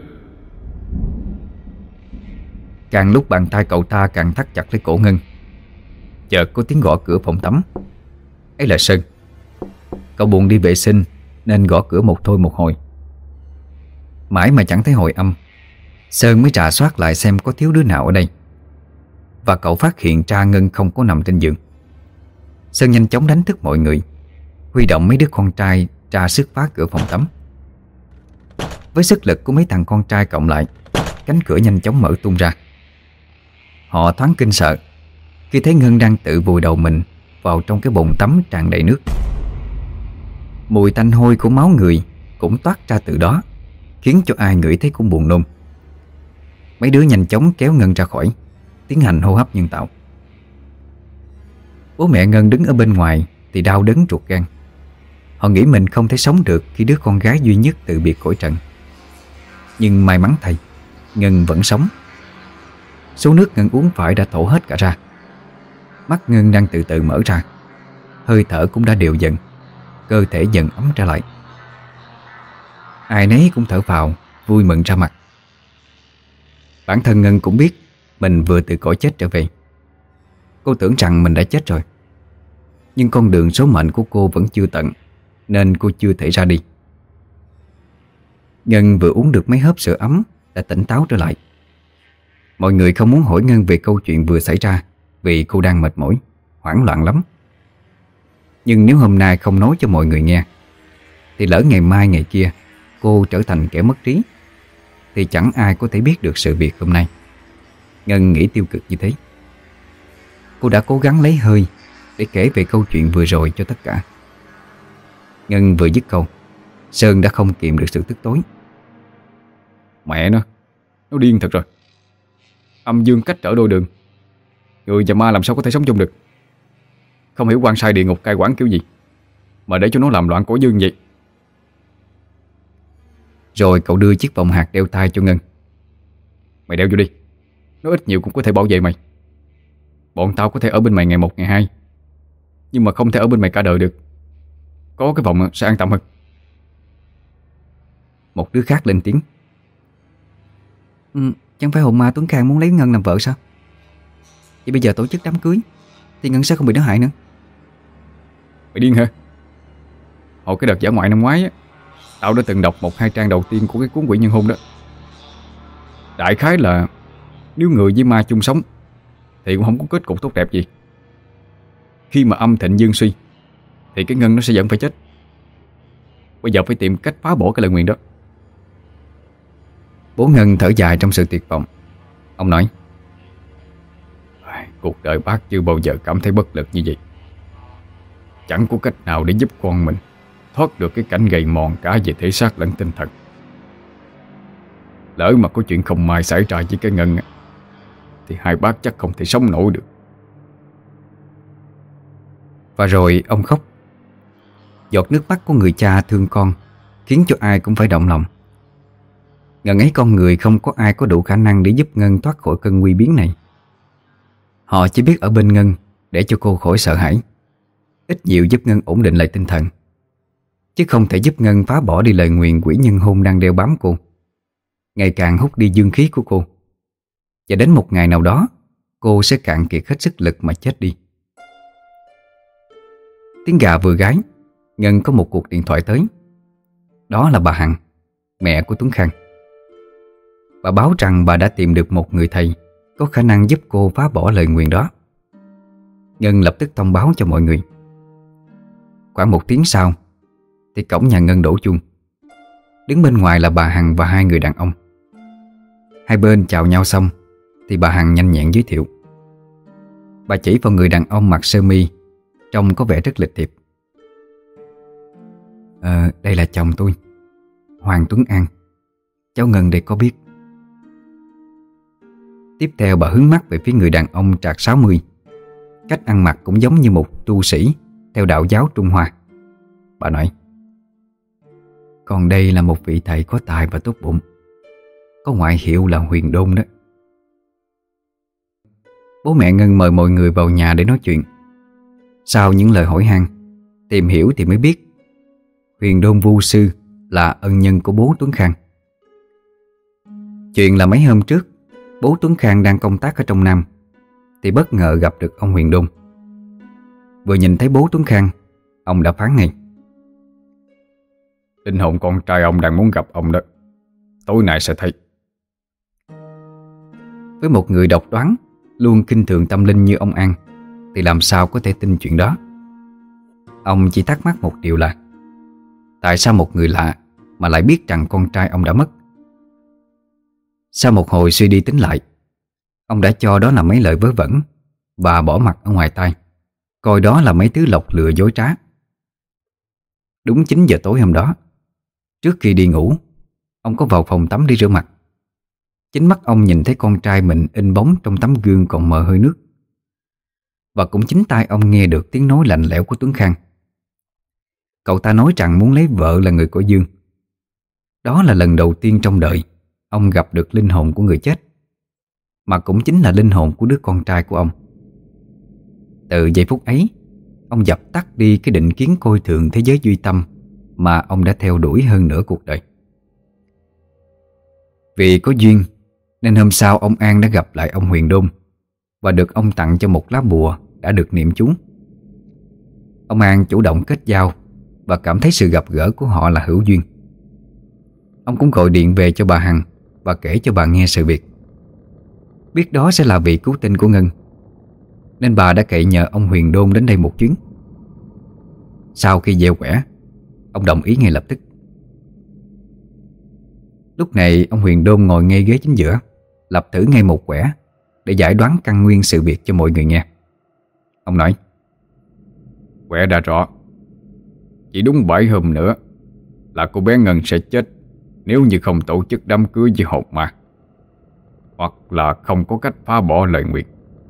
Speaker 1: Càng lúc bàn tay cậu ta càng thắt chặt lấy cổ Ngân. Chợt có tiếng gõ cửa phòng tắm. Ấy là Sơn. Cậu buồn đi vệ sinh nên gõ cửa một thôi một hồi. Mãi mà chẳng thấy hồi âm, Sơn mới rà soát lại xem có thiếu đứa nào ở đây. Và cậu phát hiện ra Ngân không có nằm trên giường. Sơn nhanh chóng đánh thức mọi người, huy động mấy đứa con trai ra sức phá cửa phòng tắm. Với sức lực của mấy thằng con trai cộng lại, cánh cửa nhanh chóng mở tung ra. Họ thoáng kinh sợ khi thấy Ngân đang tự vùi đầu mình vào trong cái bồn tắm tràn đầy nước. Mùi tanh hôi của máu người cũng toát ra từ đó, khiến cho ai ngửi thấy cũng buồn nôn. Mấy đứa nhanh chóng kéo Ngân ra khỏi, tiến hành hô hấp nhân tạo. Bố mẹ Ngân đứng ở bên ngoài thì đau đớn ruột gan. Họ nghĩ mình không thể sống được khi đứa con gái duy nhất từ biệt cõi trần. Nhưng may mắn thay, Ngân vẫn sống. Số nước Ngân uống phải đã thổ hết cả ra. Mắt Ngân đang từ từ mở ra, hơi thở cũng đã đều dần, cơ thể dần ấm trở lại. Ai nấy cũng thở phào, vui mừng ra mặt. Bản thân Ngân cũng biết mình vừa từ cõi chết trở về. Cô tưởng rằng mình đã chết rồi, nhưng con đường số mệnh của cô vẫn chưa tận, nên cô chưa thể ra đi. Ngân vừa uống được mấy hớp sữa ấm đã tỉnh táo trở lại. Mọi người không muốn hỏi Ngân về câu chuyện vừa xảy ra, vì cô đang mệt mỏi, hoảng loạn lắm. Nhưng nếu hôm nay không nói cho mọi người nghe, thì lỡ ngày mai ngày kia cô trở thành kẻ mất trí, thì chẳng ai có thể biết được sự việc hôm nay. Ngân nghĩ tiêu cực như thế. Cô đã cố gắng lấy hơi để kể về câu chuyện vừa rồi cho tất cả. Ngân vừa dứt câu, Sơn đã không kìm được sự tức tối.
Speaker 2: Mẹ nó, nó điên thật rồi. Âm dương cách trở đôi đường, người và ma làm sao có thể sống chung được. Không hiểu quan sai địa ngục cai quản kiểu gì mà để cho nó làm loạn cổ dương vậy.
Speaker 1: Rồi cậu đưa chiếc vòng hạt đeo tai cho Ngân.
Speaker 2: Mày đeo vô đi, nó ít nhiều cũng có thể bảo vệ mày. Bọn tao có thể ở bên mày ngày một ngày hai, nhưng mà không thể ở bên mày cả đời được. Có cái vòng sẽ an tâm hơn.
Speaker 1: Một đứa khác lên tiếng. Ừ, chẳng phải hồn ma Tuấn Khang muốn lấy Ngân làm vợ sao? Vậy bây giờ tổ chức đám cưới thì Ngân sẽ không bị nó hại nữa.
Speaker 2: Mày điên hả? Hồi cái đợt dã ngoại năm ngoái á, tao đã từng đọc một hai trang đầu tiên của cái cuốn Quỷ Nhân Hôn đó. Đại khái là nếu người với ma chung sống thì cũng không có kết cục tốt đẹp gì. Khi mà âm thịnh dương suy thì cái Ngân nó sẽ vẫn phải chết. Bây giờ phải tìm cách phá bỏ cái lời nguyền đó.
Speaker 1: Bố Ngân thở dài trong sự tuyệt vọng. Ông nói:
Speaker 2: Cuộc đời bác chưa bao giờ cảm thấy bất lực như vậy. Chẳng có cách nào để giúp con mình thoát được cái cảnh gầy mòn cả về thể xác lẫn tinh thần. Lỡ mà có chuyện không may xảy ra với cái Ngân thì hai bác chắc không thể sống nổi được.
Speaker 1: Và rồi ông khóc. Giọt nước mắt của người cha thương con khiến cho ai cũng phải động lòng. Ngần ấy con người không có ai có đủ khả năng để giúp Ngân thoát khỏi cơn nguy biến này. Họ chỉ biết ở bên Ngân để cho cô khỏi sợ hãi, ít nhiều giúp Ngân ổn định lại tinh thần, chứ không thể giúp Ngân phá bỏ đi lời nguyền quỷ nhân hôn đang đeo bám cô, ngày càng hút đi dương khí của cô. Và đến một ngày nào đó, cô sẽ cạn kiệt hết sức lực mà chết đi. Tiếng gà vừa gáy, Ngân có một cuộc điện thoại tới. Đó là bà Hằng, mẹ của Tuấn Khang. Bà báo rằng bà đã tìm được một người thầy có khả năng giúp cô phá bỏ lời nguyền đó. Ngân lập tức thông báo cho mọi người. Khoảng một tiếng sau thì cổng nhà Ngân đổ chuông. Đứng bên ngoài là bà Hằng và hai người đàn ông. Hai bên chào nhau xong thì bà Hằng nhanh nhẹn giới thiệu. Bà chỉ vào người đàn ông mặc sơ mi, trông có vẻ rất lịch thiệp. Ờ, đây là chồng tôi, Hoàng Tuấn An. Cháu Ngân đây có biết. Tiếp theo bà hướng mắt về phía người đàn ông trạc sáu mươi. Cách ăn mặc cũng giống như một tu sĩ theo đạo giáo Trung Hoa. Bà nói: Còn đây là một vị thầy có tài và tốt bụng, có ngoại hiệu là Huyền Đôn đó. Bố mẹ Ngân mời mọi người vào nhà để nói chuyện. Sau những lời hỏi han, tìm hiểu thì mới biết Huyền Đôn Vu Sư là ân nhân của bố Tuấn Khang. Chuyện là mấy hôm trước, bố Tuấn Khang đang công tác ở trong Nam thì bất ngờ gặp được ông Huyền Đôn. Vừa nhìn thấy bố Tuấn Khang, ông đã phán ngay:
Speaker 2: Linh hồn con trai ông đang muốn gặp ông đó. Tối nay sẽ thấy.
Speaker 1: Với một người độc đoán, luôn khinh thường tâm linh như ông An thì làm sao có thể tin chuyện đó. Ông chỉ thắc mắc một điều là tại sao một người lạ mà lại biết rằng con trai ông đã mất. Sau một hồi suy đi tính lại, ông đã cho đó là mấy lời vớ vẩn và bỏ mặt ở ngoài tai, coi đó là mấy thứ lọc lừa dối trá. Đúng chín giờ tối hôm đó, trước khi đi ngủ, ông có vào phòng tắm đi rửa mặt. Chính mắt ông nhìn thấy con trai mình in bóng trong tấm gương còn mờ hơi nước. Và cũng chính tai ông nghe được tiếng nói lạnh lẽo của Tuấn Khang. Cậu ta nói rằng muốn lấy vợ là người của Dương. Đó là lần đầu tiên trong đời ông gặp được linh hồn của người chết, mà cũng chính là linh hồn của đứa con trai của ông. Từ giây phút ấy, ông dập tắt đi cái định kiến coi thường thế giới duy tâm mà ông đã theo đuổi hơn nửa cuộc đời. Vì có duyên nên hôm sau ông An đã gặp lại ông Huyền Đôn và được ông tặng cho một lá bùa đã được niệm chú. Ông An chủ động kết giao và cảm thấy sự gặp gỡ của họ là hữu duyên. Ông cũng gọi điện về cho bà Hằng và kể cho bà nghe sự việc. Biết đó sẽ là vị cứu tinh của Ngân, nên bà đã cậy nhờ ông Huyền Đôn đến đây một chuyến. Sau khi gieo quẻ, ông đồng ý ngay lập tức. Lúc này ông Huyền Đôn ngồi ngay ghế chính giữa, lập thử ngay một quẻ để giải đoán căn nguyên sự việc cho mọi người nghe. Ông nói:
Speaker 2: Quẻ đã rõ. Chỉ đúng bảy hôm nữa là cô bé Ngân sẽ chết nếu như không tổ chức đám cưới với hồn ma, hoặc là không có cách phá bỏ lời nguyện.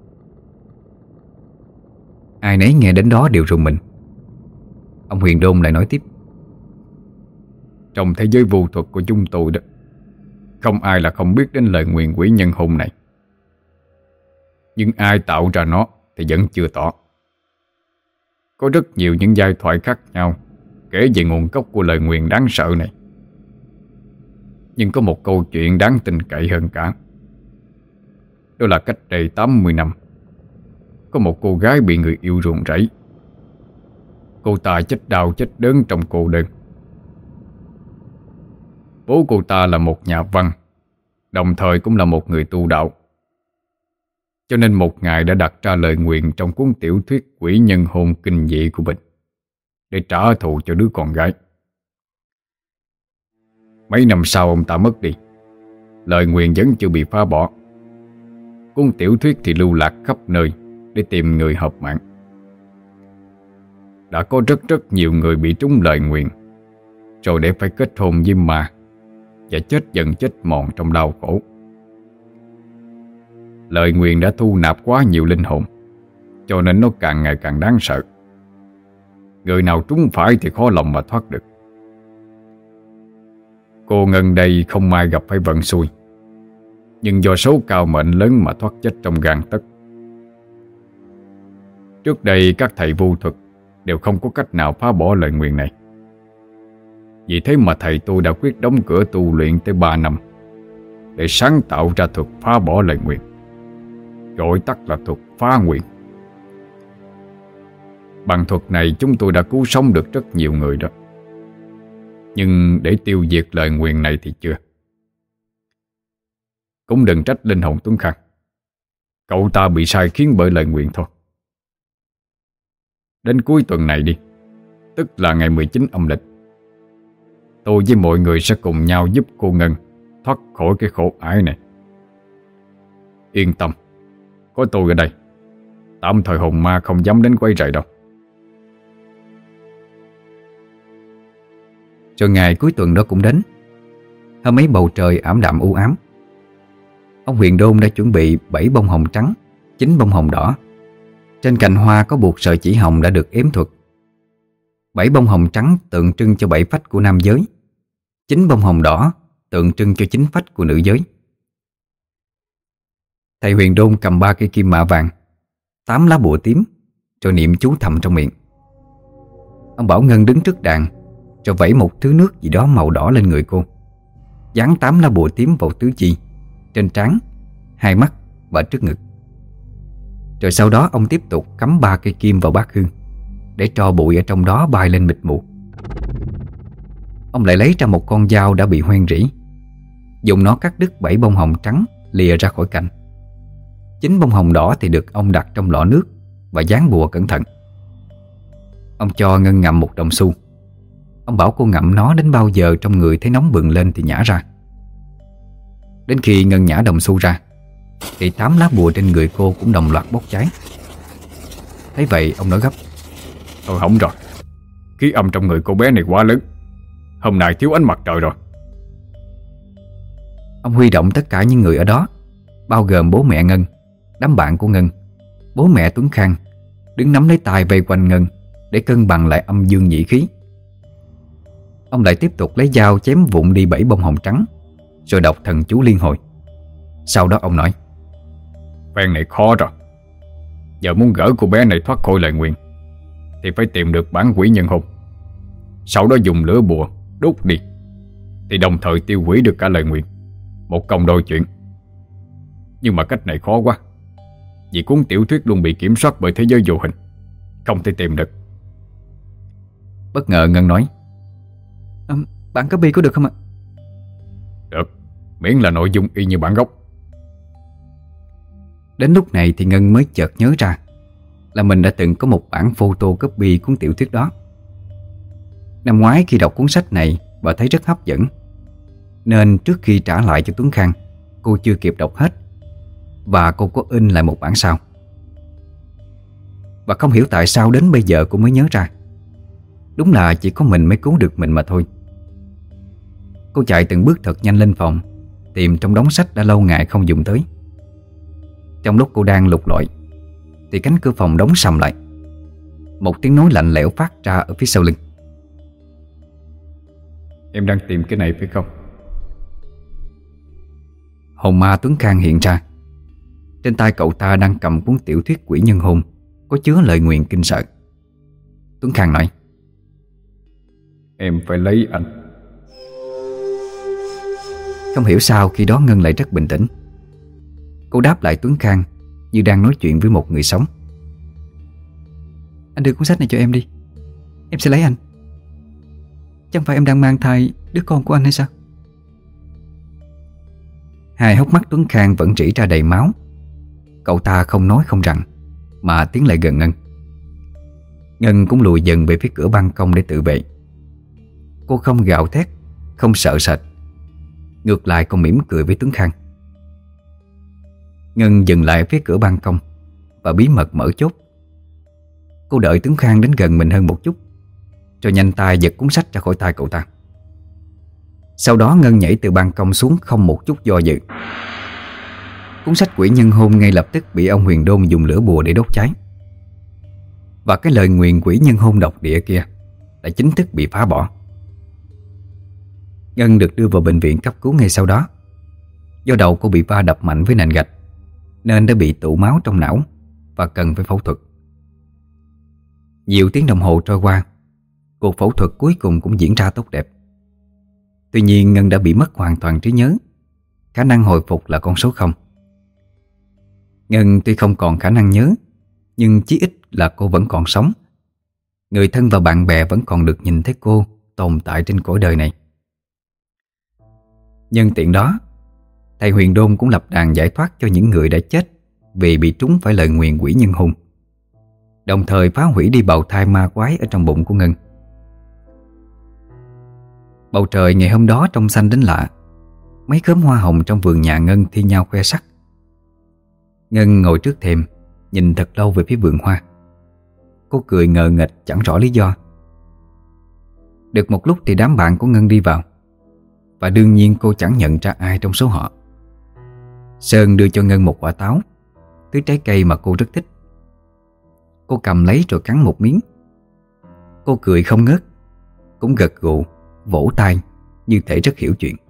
Speaker 1: Ai nấy nghe đến đó đều rùng mình. Ông Huyền Đôn lại nói tiếp:
Speaker 2: Trong thế giới vô thuật của chúng tôi đó, không ai là không biết đến lời nguyền quỷ nhân hôn này. Nhưng ai tạo ra nó thì vẫn chưa tỏ. Có rất nhiều những giai thoại khác nhau kể về nguồn gốc của lời nguyền đáng sợ này. Nhưng có một câu chuyện đáng tin cậy hơn cả. Đó là cách đây tám mươi năm, có một cô gái bị người yêu ruồng rẫy. Cô ta chết đau chết đớn trong cô đơn. Bố cô ta là một nhà văn, đồng thời cũng là một người tu đạo. Cho nên một ngày đã đặt ra lời nguyền trong cuốn tiểu thuyết Quỷ Nhân Hôn kinh dị của mình để trả thù cho đứa con gái. Mấy năm sau ông ta mất đi, lời nguyền vẫn chưa bị phá bỏ. Cuốn tiểu thuyết thì lưu lạc khắp nơi để tìm người hợp mạng. Đã có rất rất nhiều người bị trúng lời nguyền, rồi để phải kết hôn với ma và chết dần chết mòn trong đau khổ. Lời nguyền đã thu nạp quá nhiều linh hồn, cho nên nó càng ngày càng đáng sợ. Người nào trúng phải thì khó lòng mà thoát được. Cô Ngân đây không may gặp phải vận xui, nhưng do số cao mệnh lớn mà thoát chết trong gang tấc. Trước đây các thầy vu thuật đều không có cách nào phá bỏ lời nguyền này. Vì thế mà thầy tôi đã quyết đóng cửa tu luyện tới ba năm để sáng tạo ra thuật phá bỏ lời nguyền, gọi tắt là thuật phá nguyền. Bằng thuật này chúng tôi đã cứu sống được rất nhiều người đó. Nhưng để tiêu diệt lời nguyền này thì chưa. Cũng đừng trách linh hồn Tuấn Khang, cậu ta bị sai khiến bởi lời nguyền thôi. Đến cuối tuần này đi, tức là ngày mười chín âm lịch, tôi với mọi người sẽ cùng nhau giúp cô Ngân thoát khỏi cái khổ ải này. Yên tâm, có tôi ở đây, tạm thời hồn ma không dám đến quấy rầy đâu.
Speaker 1: Rồi ngày cuối tuần đó cũng đến. Hôm ấy bầu trời ảm đạm u ám. Ông Huyền Đôn đã chuẩn bị bảy bông hồng trắng, chín bông hồng đỏ. Trên cành hoa có buộc sợi chỉ hồng đã được ếm thuật. Bảy bông hồng trắng tượng trưng cho bảy phách của nam giới, chín bông hồng đỏ tượng trưng cho chín phách của nữ giới. Thầy Huyền Đôn cầm ba cây kim mạ vàng, tám lá bùa tím, rồi niệm chú thầm trong miệng. Ông bảo Ngân đứng trước đàn, rồi vẩy một thứ nước gì đó màu đỏ lên người cô, dán tám lá bùa tím vào tứ chi, trên trán, hai mắt và trước ngực. Rồi sau đó ông tiếp tục cắm ba cây kim vào bát hương, để tro bụi ở trong đó bay lên mịt mù. Ông lại lấy ra một con dao đã bị hoen rỉ, dùng nó cắt đứt bảy bông hồng trắng lìa ra khỏi cành. Chín bông hồng đỏ thì được ông đặt trong lọ nước và dán bùa cẩn thận. Ông cho Ngân ngậm một đồng xu. Ông bảo cô ngậm nó đến bao giờ trong người thấy nóng bừng lên thì nhả ra. Đến khi Ngân nhả đồng xu ra thì tám lá bùa trên người cô cũng đồng loạt bốc cháy. Thấy vậy ông nói gấp:
Speaker 2: Thôi hỏng rồi, khí âm trong người cô bé này quá lớn, hôm nay thiếu ánh mặt trời rồi.
Speaker 1: Ông huy động tất cả những người ở đó, bao gồm bố mẹ Ngân, đám bạn của Ngân, bố mẹ Tuấn Khang, đứng nắm lấy tay vây quanh Ngân để cân bằng lại âm dương nhị khí. Ông lại tiếp tục lấy dao chém vụn đi bảy bông hồng trắng, rồi đọc thần chú liên hồi. Sau đó ông nói:
Speaker 2: Phen này khó rồi. Giờ muốn gỡ cô bé này thoát khỏi lời nguyền thì phải tìm được bản quỷ nhân hồn, sau đó dùng lửa bùa đốt đi, thì đồng thời tiêu hủy được cả lời nguyền. Một công đôi chuyện. Nhưng mà cách này khó quá, vì cuốn tiểu thuyết luôn bị kiểm soát bởi thế giới vô hình, không thể tìm được.
Speaker 1: Bất ngờ Ngân nói:
Speaker 3: à, Bản copy có được không ạ?
Speaker 2: Được, miễn là nội dung y như bản gốc.
Speaker 1: Đến lúc này thì Ngân mới chợt nhớ ra là mình đã từng có một bản photocopy cuốn tiểu thuyết đó. Năm ngoái khi đọc cuốn sách này, bà thấy rất hấp dẫn, nên trước khi trả lại cho Tuấn Khang, cô chưa kịp đọc hết, và cô có in lại một bản sau. Và không hiểu tại sao đến bây giờ cô mới nhớ ra, đúng là chỉ có mình mới cứu được mình mà thôi. Cô chạy từng bước thật nhanh lên phòng, tìm trong đống sách đã lâu ngày không dùng tới. Trong lúc cô đang lục lọi thì cánh cửa phòng đóng sầm lại. Một tiếng nói lạnh lẽo phát ra ở phía sau lưng:
Speaker 2: Em đang tìm cái này phải không?
Speaker 1: Hồn ma Tuấn Khang hiện ra. Trên tay cậu ta đang cầm cuốn tiểu thuyết Quỷ Nhân Hôn có chứa lời nguyền kinh sợ. Tuấn Khang nói:
Speaker 2: Em phải lấy anh.
Speaker 1: Không hiểu sao khi đó Ngân lại rất bình tĩnh. Cô đáp lại Tuấn Khang như đang nói chuyện với một người sống: Anh đưa cuốn sách này cho em đi, em sẽ lấy anh. Chẳng phải em đang mang thai đứa con của anh hay sao? Hai hốc mắt Tuấn Khang vẫn rỉ ra đầy máu. Cậu ta không nói không rằng mà tiến lại gần Ngân. Ngân cũng lùi dần về phía cửa ban công để tự vệ. Cô không gào thét, không sợ sệt, ngược lại còn mỉm cười với Tuấn Khang. Ngân dừng lại phía cửa ban công và bí mật mở chốt. Cô đợi Tuấn Khang đến gần mình hơn một chút, rồi nhanh tay giật cuốn sách ra khỏi tay cậu ta. Sau đó Ngân nhảy từ ban công xuống không một chút do dự. Cuốn sách Quỷ Nhân Hôn ngay lập tức bị ông Huyền Đôn dùng lửa bùa để đốt cháy. Và cái lời nguyền Quỷ Nhân Hôn độc địa kia đã chính thức bị phá bỏ. Ngân được đưa vào bệnh viện cấp cứu ngay sau đó. Do đầu cô bị va đập mạnh với nền gạch nên đã bị tụ máu trong não và cần phải phẫu thuật. Nhiều tiếng đồng hồ trôi qua, cuộc phẫu thuật cuối cùng cũng diễn ra tốt đẹp. Tuy nhiên Ngân đã bị mất hoàn toàn trí nhớ. Khả năng hồi phục là con số không. Ngân tuy không còn khả năng nhớ, nhưng chí ít là cô vẫn còn sống. Người thân và bạn bè vẫn còn được nhìn thấy cô tồn tại trên cõi đời này. Nhân tiện đó, thầy Huyền Đôn cũng lập đàn giải thoát cho những người đã chết vì bị trúng phải lời nguyền Quỷ Nhân Hôn, đồng thời phá hủy đi bào thai ma quái ở trong bụng của Ngân. Bầu trời ngày hôm đó trong xanh đến lạ. Mấy khóm hoa hồng trong vườn nhà Ngân thi nhau khoe sắc. Ngân ngồi trước thềm nhìn thật lâu về phía vườn hoa. Cô cười ngờ nghệch chẳng rõ lý do. Được một lúc thì đám bạn của Ngân đi vào, và đương nhiên cô chẳng nhận ra ai trong số họ. Sơn đưa cho Ngân một quả táo, thứ trái cây mà cô rất thích. Cô cầm lấy rồi cắn một miếng. Cô cười không ngớt, cũng gật gù, vỗ tay như thể rất hiểu chuyện.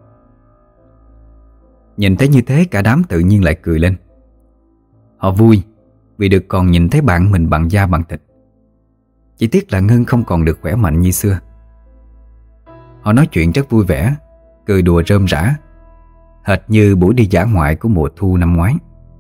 Speaker 1: Nhìn thấy như thế cả đám tự nhiên lại cười lên. Họ vui vì được còn nhìn thấy bạn mình bằng da bằng thịt. Chỉ tiếc là Ngân không còn được khỏe mạnh như xưa. Họ nói chuyện rất vui vẻ, cười đùa rơm rã, hệt như buổi đi dã ngoại của mùa thu năm ngoái.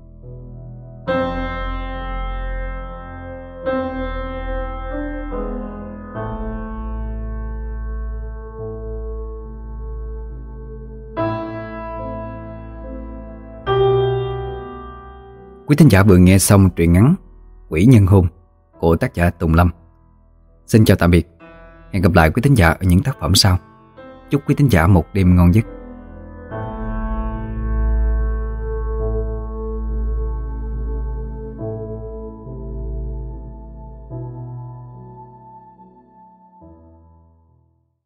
Speaker 1: Quý thính giả vừa nghe xong truyện ngắn Quỷ Nhân Hôn của tác giả Tùng Lâm. Xin chào tạm biệt. Hẹn gặp lại quý thính giả ở những tác phẩm sau. Chúc quý thính giả một đêm ngon giấc.